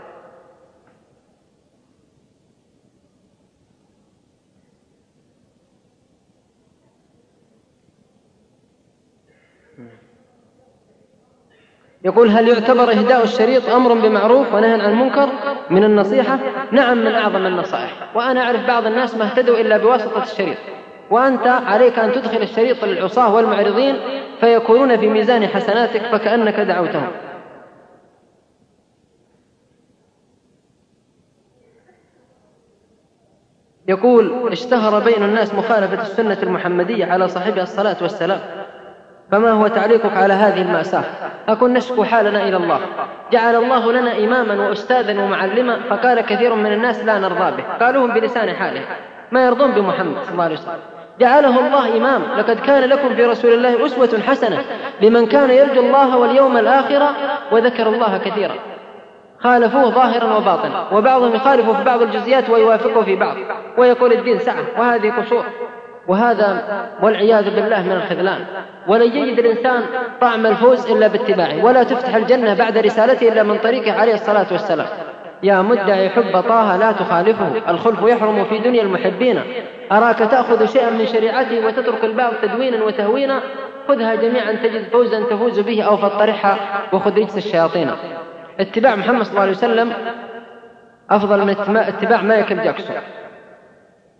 يقول: هل يعتبر إهداء الشريط أمر بمعروف ونهي عن المنكر من النصيحة؟ نعم، من أعظم النصائح. وأنا أعرف بعض الناس ما اهتدوا إلا بواسطة الشريط، وأنت عليك أن تدخل الشريط للعصاة والمعرضين فيكونون في ميزان حسناتك فكأنك دعوتهم. يقول: اشتهر بين الناس مخالفة السنة المحمدية على صاحبها الصلاة والسلام، فما هو تعليقك على هذه المأساة؟ أكون نشكو حالنا إلى الله. جعل الله لنا إماما وأستاذا ومعلما، فقال كثير من الناس لا نرضى به، قالوهم بلسان حاله، ما يرضون بمحمد صلى الله عليه وسلم. جعله الله إمام: لقد كان لكم في رسول الله أسوة حسنة لمن كان يرجو الله واليوم الآخر وذكر الله كثيرا. خالفوه ظاهرا وباطنا، وبعضهم يخالفه في بعض الجزئيات ويوافقه في بعض، ويقول الدين سعة، وهذه قصور، وهذا والعياذ بالله من الخذلان. ولن يجد الإنسان طعم الفوز إلا باتباعه، ولا تفتح الجنة بعد رسالته إلا من طريقه عليه الصلاة والسلام. يا مدعي حب طه لا تخالفه، الخلف يحرم في دنيا المحبين. أراك تأخذ شيئا من شريعته وتترك البعض تدوينا وتهوينا، خذها جميعا تجد فوزا تفوز به، أو فاطرحها وخذ رجس الشياطين. اتباع محمد صلى الله عليه وسلم أفضل من اتباع مايكل جاكسون.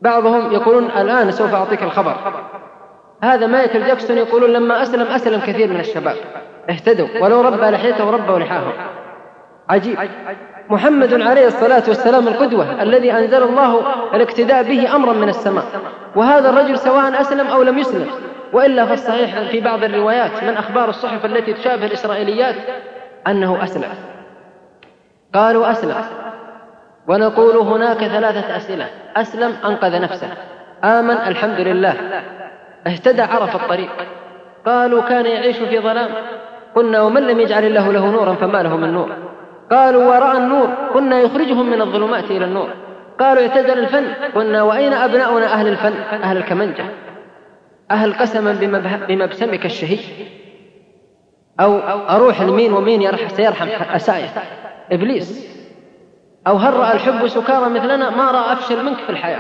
بعضهم يقولون الآن سوف أعطيك الخبر، هذا مايكل جاكسون يقولون لما أسلم كثير من الشباب اهتدوا، ولو ربى لحيته وربوا لحاهم. عجيب. محمد عليه الصلاة والسلام القدوة الذي أنزل الله الاقتداء به أمرا من السماء، وهذا الرجل سواء أسلم أو لم يسلم. وإلا فالصحيح في بعض الروايات من أخبار الصحف التي تشابه الإسرائيليات أنه أسلم. قالوا أسلم، ونقول هناك 3 أسئلة: أسلم أنقذ نفسه، آمن الحمد لله، اهتدى عرف الطريق. قالوا كان يعيش في ظلام، قلنا ومن لم يجعل الله له نورا فما له من نور. قالوا ورأى النور، قلنا يخرجهم من الظلمات إلى النور. قالوا اعتزل الفن، قلنا وأين أبناؤنا أهل الفن، أهل الكمنجة، أهل قسما بمبسمك الشهي، أو أروح لمين ومين سيرحم أسايا إبليس، أو هل رأى الحب سكارى مثلنا، ما رأى أفشل منك في الحياة،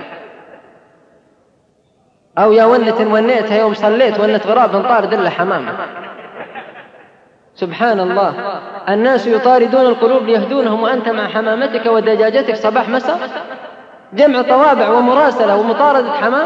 أو يا ونة ونيتها يوم صليت ونة غراب طار دل حمامة. سبحان الله، الناس يطاردون القلوب ليهدونهم وأنت مع حمامتك ودجاجتك صباح مساء، جمع طوابع ومراسلة ومطاردة حمام.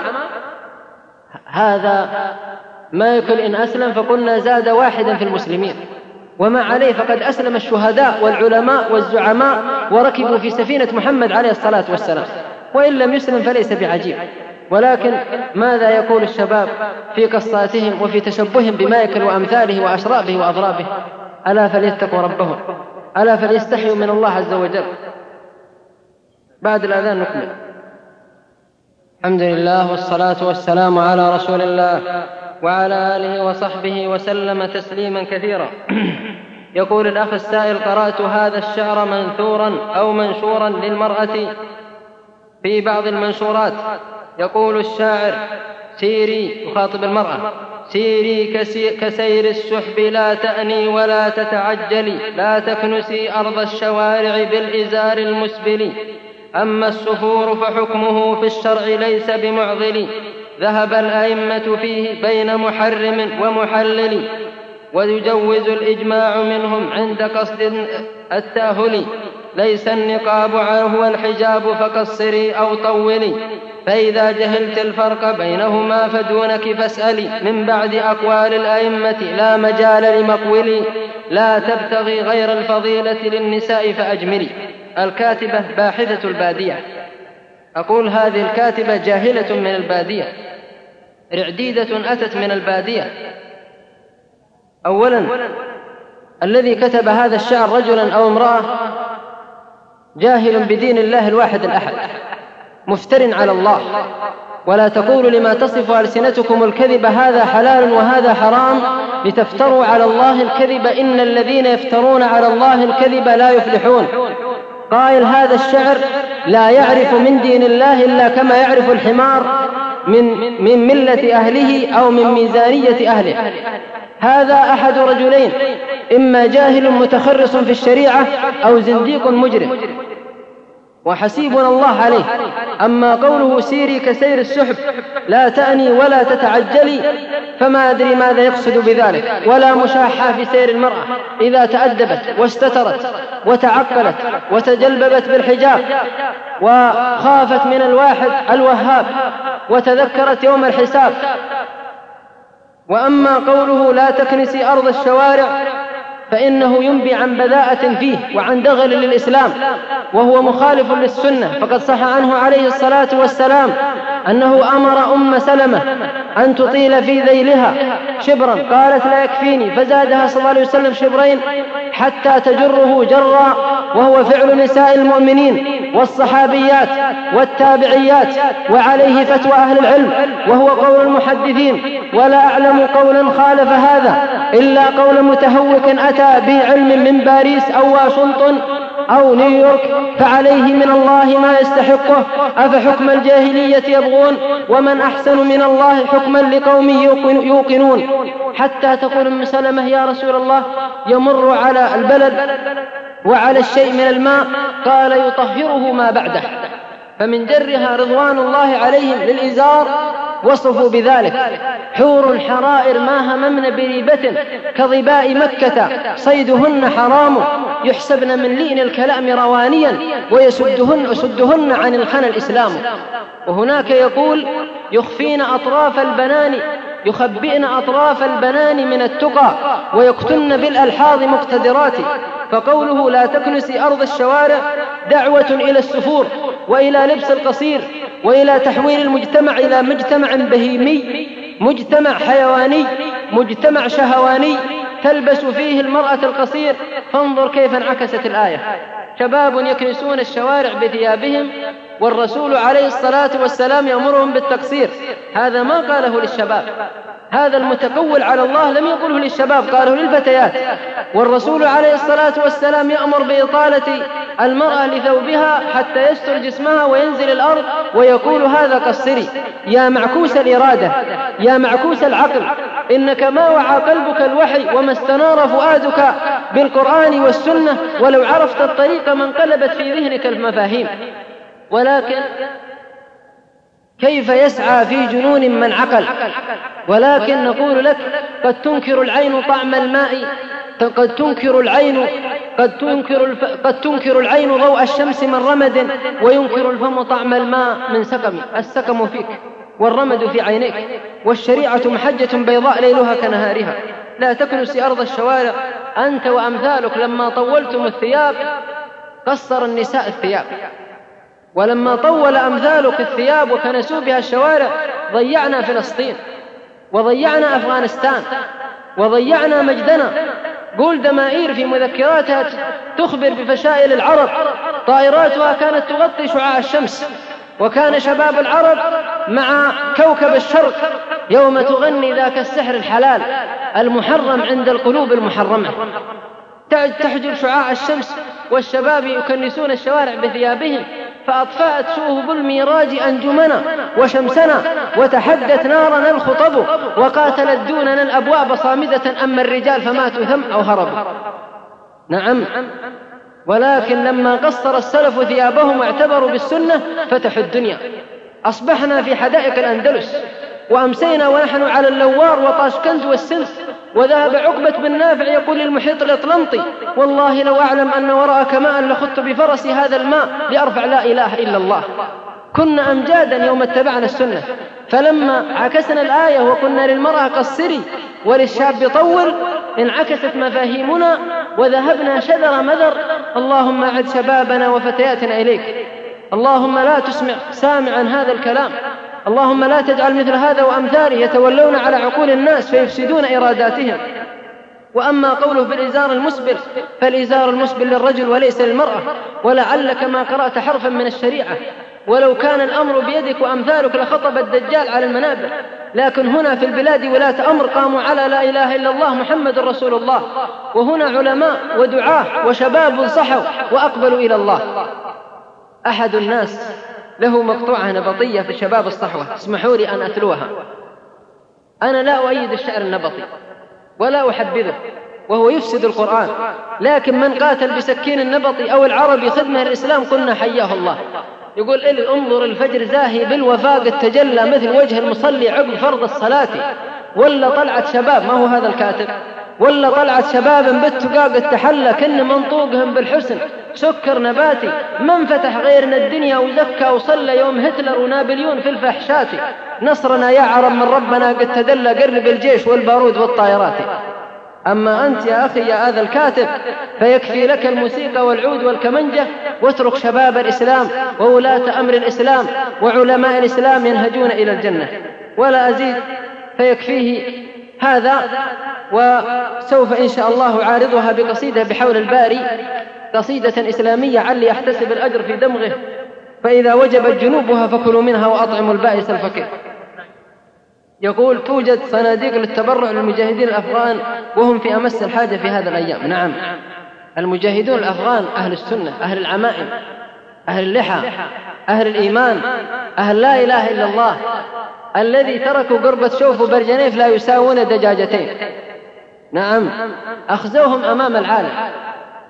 هذا ما يكل إن أسلم فقلنا زاد واحدا في المسلمين، وما عليه فقد أسلم الشهداء والعلماء والزعماء وركبوا في سفينة محمد عليه الصلاة والسلام، وإن لم يسلم فليس بعجيب. ولكن ماذا يقول الشباب في قصاتهم وفي تشبههم بمايكل وأمثاله وأشرابه وأضرابه؟ ألا فليتقوا ربهم، ألا فليستحيوا من الله عز وجل. بعد الأذان نكمل. الحمد لله والصلاة والسلام على رسول الله وعلى آله وصحبه وسلم تسليما كثيرا. يقول الأخ السائل: قرأت هذا الشعر منثورا أو منشورا للمرأة في بعض المنشورات. يقول الشاعر: سيري، يخاطب المرأة، سيري كسير السحب لا تأني ولا تتعجلي، لا تكنسي أرض الشوارع بالإزار المسبل، أما السفور فحكمه في الشرع ليس بمعضل، ذهب الأئمة فيه بين محرم ومحلل، ويجوز الإجماع منهم عند قصد التاهل، ليس النقاب هو الحجاب فقصري أو طولي، فإذا جهلت الفرق بينهما فدونك فاسألي، من بعد أقوال الأئمة لا مجال لمقولي، لا تبتغي غير الفضيلة للنساء فأجملي. الكاتبة باحثة البادية، أقول هذه الكاتبة جاهلة من البادية، رعديدة أتت من البادية. أولا الذي كتب هذا الشعر رجلا أو امرأة جاهل بدين الله الواحد الأحد، مفتر على الله. ولا تقولوا لما تصف ألسنتكم الكذب هذا حلال وهذا حرام لتفتروا على الله الكذب، إن الذين يفترون على الله الكذب لا يفلحون. قائل هذا الشعر لا يعرف من دين الله إلا كما يعرف الحمار من ملة أهله أو من ميزانية أهله. هذا أحد رجلين: إما جاهل متخرص في الشريعة أو زنديق مجرم، وحسيبنا الله عليه. أما قوله سيري كسير السحب لا تأني ولا تتعجلي، فما أدري ماذا يقصد بذلك. ولا مشاحة في سير المرأة إذا تأدبت واستترت وتعقلت وتجلببت بالحجاب وخافت من الواحد الوهاب وتذكرت يوم الحساب. وأما قوله لا تكنسي أرض الشوارع فإنه ينبي عن بذاءة فيه وعن دغل للإسلام، وهو مخالف للسنة. فقد صح عنه عليه الصلاة والسلام أنه أمر أم سلمة أن تطيل في ذيلها شبرا، قالت لا يكفيني، فزادها صلى الله عليه وسلم شبرين حتى تجره جرا، وهو فعل نساء المؤمنين والصحابيات والتابعيات، وعليه فتوى أهل العلم، وهو قول المحدثين. ولا أعلم قولا خالف هذا إلا قول متهوك أتى بعلم من باريس أو واشنطن أو نيويورك، فعليه من الله ما يستحقه. أفحكم الجاهلية يبغون ومن أحسن من الله حكما لقوم يوقنون. حتى تقول أم سلمة يا رسول الله يمر على البلد وعلى الشيء من الماء، قال يطهره ما بعده. فمن جرها رضوان الله عليهم للإزار وصفوا بذلك: حور حرائر ما هممن بريبة كظباء مكة صيدهن حرام يحسبن من لين الكلام روانيا ويسدهن عن الخنا الإسلام. وهناك يقول: يخبئن أطراف البنان من التقى ويقتلن بالألحاظ مقتدرات. فقوله لا تكنسي أرض الشوارع دعوة إلى السفور وإلى لبس القصير وإلى تحويل المجتمع إلى مجتمع بهيمي، مجتمع حيواني، مجتمع شهواني تلبس فيه المرأة القصير. فانظر كيف انعكست الآية: شباب يكنسون الشوارع بثيابهم والرسول عليه الصلاة والسلام يأمرهم بالتقصير. هذا ما قاله للشباب، هذا المتقول على الله لم يقله للشباب، قاله للفتيات. والرسول عليه الصلاة والسلام يأمر بإطالة المرأة لثوبها حتى يستر جسمها وينزل الأرض ويقول: هذا قصري. يا معكوس الإرادة، يا معكوس العقل، إنك ما وعى قلبك الوحي وما استنار فؤادك بالقرآن والسنة ولو عرفت الطريق ما انقلبت في ذهنك المفاهيم. ولكن كيف يسعى في جنون من عقل؟ ولكن نقول لك: قد تنكر العين طعم الماء، قد تنكر العين ضوء الشمس من رمد، وينكر الفم طعم الماء من سقم. السقم فيك والرمد في عينيك، والشريعة محجة بيضاء ليلها كنهارها. لا تكنس أرض الشوارع. أنت وأمثالك لما طولتم الثياب قصر النساء الثياب، ولما طول أمثالك الثياب وكنسوا بها الشوارع ضيعنا فلسطين وضيعنا أفغانستان وضيعنا مجدنا. قول دمائير في مذكراتها تخبر بفشائل العرب، طائراتها كانت تغطي شعاع الشمس، وكان شباب العرب مع كوكب الشرق يوم تغني ذاك السحر الحلال المحرم عند القلوب المحرمة، تحجر شعاع الشمس، والشباب يكنسون الشوارع بثيابهم. فأطفأت سوه بالميراج أنجمنا وشمسنا، وتحدت نارنا الخطب، وقاتلت دوننا الأبواب صامدة، أما الرجال فماتوا ثم أو هربوا. نعم، ولكن لما قصر السلف ثيابهم واعتبروا بالسنة فتحوا الدنيا. أصبحنا في حدائق الأندلس، وأمسينا ونحن على اللوار وطاشكند والسلس. وذهب عقبة بن نافع يقول للمحيط الأطلنطي: والله لو أعلم أن وراءك ماء لخضت بفرسي هذا الماء لأرفع لا إله إلا الله. كنا أمجادا يوم اتبعنا السنة. فلما عكسنا الآية وقلنا للمرأة قصري وللشاب طول، انعكست مفاهيمنا وذهبنا شذر مذر. اللهم أعد شبابنا وفتياتنا إليك، اللهم لا تسمع سامعا هذا الكلام، اللهم لا تجعل مثل هذا وأمثاله يتولون على عقول الناس فيفسدون إراداتهم. وأما قوله بالإزار المسبل، فالإزار المسبل للرجل وليس للمرأة. ولعلك ما قرأت حرفا من الشريعة، ولو كان الأمر بيدك وأمثالك لخطب الدجال على المنابر. لكن هنا في البلاد ولاة أمر قاموا على لا إله إلا الله محمد رسول الله، وهنا علماء ودعاة وشباب صحوا وأقبلوا إلى الله. أحد الناس له مقطوعة نبطية في شباب الصحوة، اسمحوا لي أن أتلوها. أنا لا أؤيد الشعر النبطي ولا أحبذه، وهو يفسد القرآن، لكن من قاتل بسكين النبطي أو العربي خدمة الإسلام قلنا حياه الله. يقول: انظر الفجر زاهي بالوفاء قد تجلى مثل وجه المصلي عقب فرض الصلاة. ولا طلعت شباب، ما هو هذا الكاتب، ولا طلعت شباب بالتقى قد تحلى كن منطوقهم بالحسن سكر نباتي. من فتح غيرنا الدنيا وزكى وصلى يوم هتلر ونابليون في الفحشات. نصرنا يا عرب من ربنا قد تدلى قرب الجيش والبارود والطائرات. أما أنت يا أخي يا هذا الكاتب فيكفي لك الموسيقى والعود والكمنجة، واترك شباب الإسلام وولاة أمر الإسلام وعلماء الإسلام ينهجون إلى الجنة. ولا أزيد، فيكفيه هذا. وسوف إن شاء الله عارضها بقصيدة بحول الباري، قصيدة إسلامية علي يحتسب الأجر في دمغه، فإذا وجبت جنوبها فكلوا منها وأطعموا البائس الفقير. يقول: توجد صناديق للتبرع للمجاهدين الأفغان وهم في أمس الحاجة في هذا الأيام. نعم، المجاهدون الأفغان أهل السنة، أهل العمائم، أهل اللحى، أهل الإيمان، أهل لا إله إلا الله، الذي تركوا قربة شوف وبرجنيف لا يساوون دجاجتين. نعم، أخزوهم أمام العالم.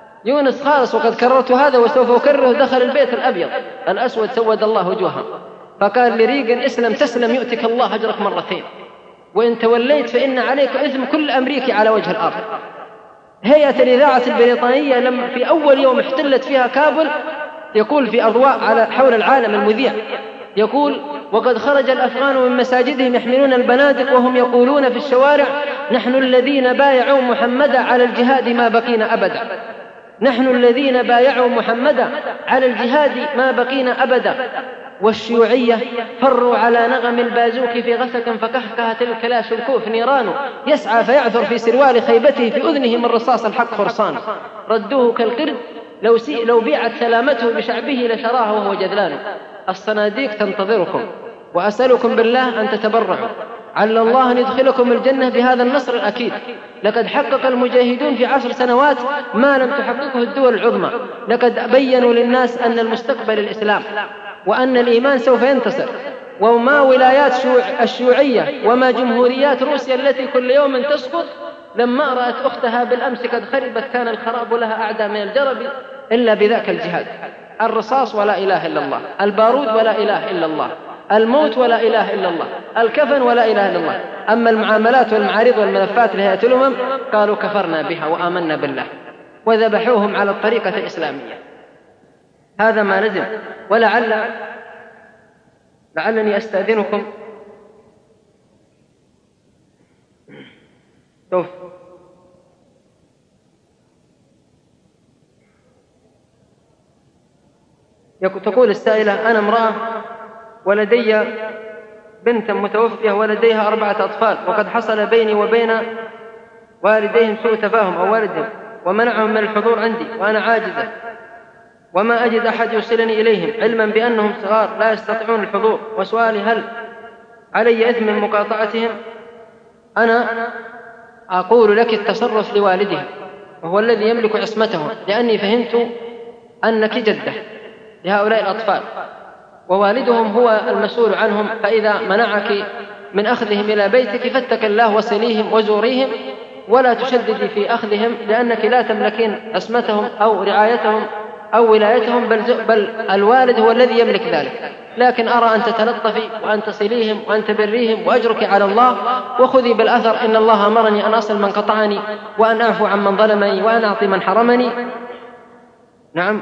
يونس خالص، وقد كررت هذا وسوف أكرره، دخل البيت الأبيض الأسود سود الله وجوههم. فقال لريغن: اسلم تسلم يؤتك الله أجرك مرتين، وإن توليت فإن عليك إثم كل أمريكي على وجه الأرض. هيئة الإذاعة البريطانية لما في أول يوم احتلت فيها كابل يقول في أضواء حول العالم المذيع يقول: وقد خرج الأفغان من مساجدهم يحملون البنادق وهم يقولون في الشوارع: نحن الذين بايعوا محمدا على الجهاد ما بقينا أبدا، نحن الذين بايعوا محمدا على الجهاد ما بقينا أبدا. والشيوعية فروا على نغم البازوك في غسك فكهكهت الكلاشنكوف نيران، يسعى فيعثر في سروال خيبته في أذنه من رصاص الحق فرسان. ردوه كالقرد لو بيعت سلامته بشعبه لشراه وهو جذلان. الصناديق تنتظركم، وأسألكم بالله أن تتبرعوا على الله أن يدخلكم الجنة بهذا النصر الأكيد. لقد حقق المجاهدون في 10 سنوات ما لم تحققه الدول العظمى. لقد بيّنوا للناس أن المستقبل الإسلام، وأن الإيمان سوف ينتصر، وما ولايات الشيوعية وما جمهوريات روسيا التي كل يوم تسقط. لما رأت أختها بالأمس قد خربت كان الخراب لها أعدى من الجرب إلا بذاك الجهاد. الرصاص ولا إله إلا الله، البارود ولا إله إلا الله، الموت ولا إله إلا الله، الكفن ولا إله إلا الله. أما المعاملات والمعارض والملفات لهيئة الأمم قالوا كفرنا بها وآمنا بالله، وذبحوهم على الطريقة الإسلامية. هذا ما لزم. لعلني أستأذنكم تقول السائلة: أنا امرأة ولدي بنت متوفية ولديها 4 أطفال، وقد حصل بيني وبين والديهم سوء تفاهم أو والدهم ومنعهم من الحضور عندي، وأنا عاجزة وما أجد أحد يوصلني إليهم، علما بأنهم صغار لا يستطيعون الحضور. وسؤالي: هل علي إثم من مقاطعتهم؟ أنا أقول لك التصرف لوالدهم، وهو الذي يملك عصمتهم، لأني فهمت أنك جدة لهؤلاء الأطفال، ووالدهم هو المسؤول عنهم. فإذا منعك من أخذهم إلى بيتك فاتق الله وصليهم وزوريهم، ولا تشددي في أخذهم، لأنك لا تملكين عصمتهم أو رعايتهم أو ولايتهم، بل الوالد هو الذي يملك ذلك. لكن أرى أن تتلطفي وأن تصليهم وأن تبريهم وأجرك على الله، وخذي بالأثر. إن الله أمرني أن أصل من قطعني، وأن أعفو عن من ظلمني، وأن أعطي من حرمني. نعم،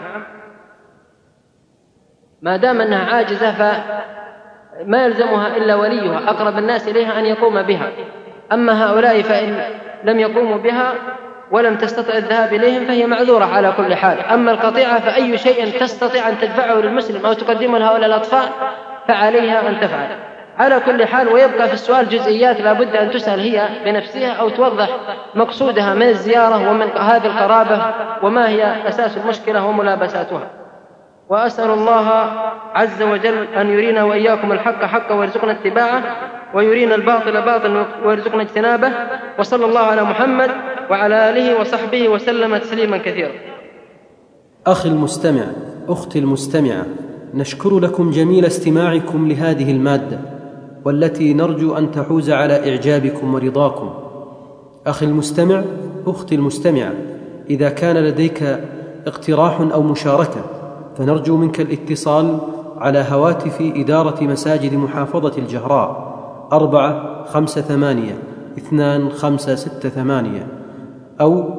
ما دام أنها عاجزة فما يلزمها إلا وليها، أقرب الناس إليها أن يقوم بها. أما هؤلاء فإن لم يقوموا بها ولم تستطع الذهاب إليهم فهي معذورة على كل حال. أما القطيعة فأي شيء تستطيع أن تدفعه للمسلم أو تقدمه لهؤلاء الأطفال فعليها أن تفعل على كل حال. ويبقى في السؤال جزئيات لا بد أن تسأل هي بنفسها، أو توضح مقصودها من الزيارة ومن هذه القرابة، وما هي أساس المشكلة وملابساتها. وأسأل الله عز وجل أن يرينا وإياكم الحق حقا ويرزقنا اتباعه، ويرينا الباطل باطلا ويرزقنا اجتنابه. وصلى الله على محمد وعلى آله وصحبه وسلم تسليما كثيرا. أخي المستمع، أختي المستمعة، نشكر لكم جميل استماعكم لهذه المادة، والتي نرجو أن تحوز على إعجابكم ورضاكم. أخي المستمع، أختي المستمعة، إذا كان لديك اقتراح أو مشاركة فنرجو منك الاتصال على هواتف إدارة مساجد محافظة الجهراء 458-2568 أو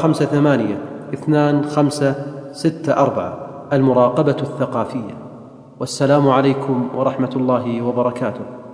458-2564 المراقبة الثقافية. والسلام عليكم ورحمة الله وبركاته.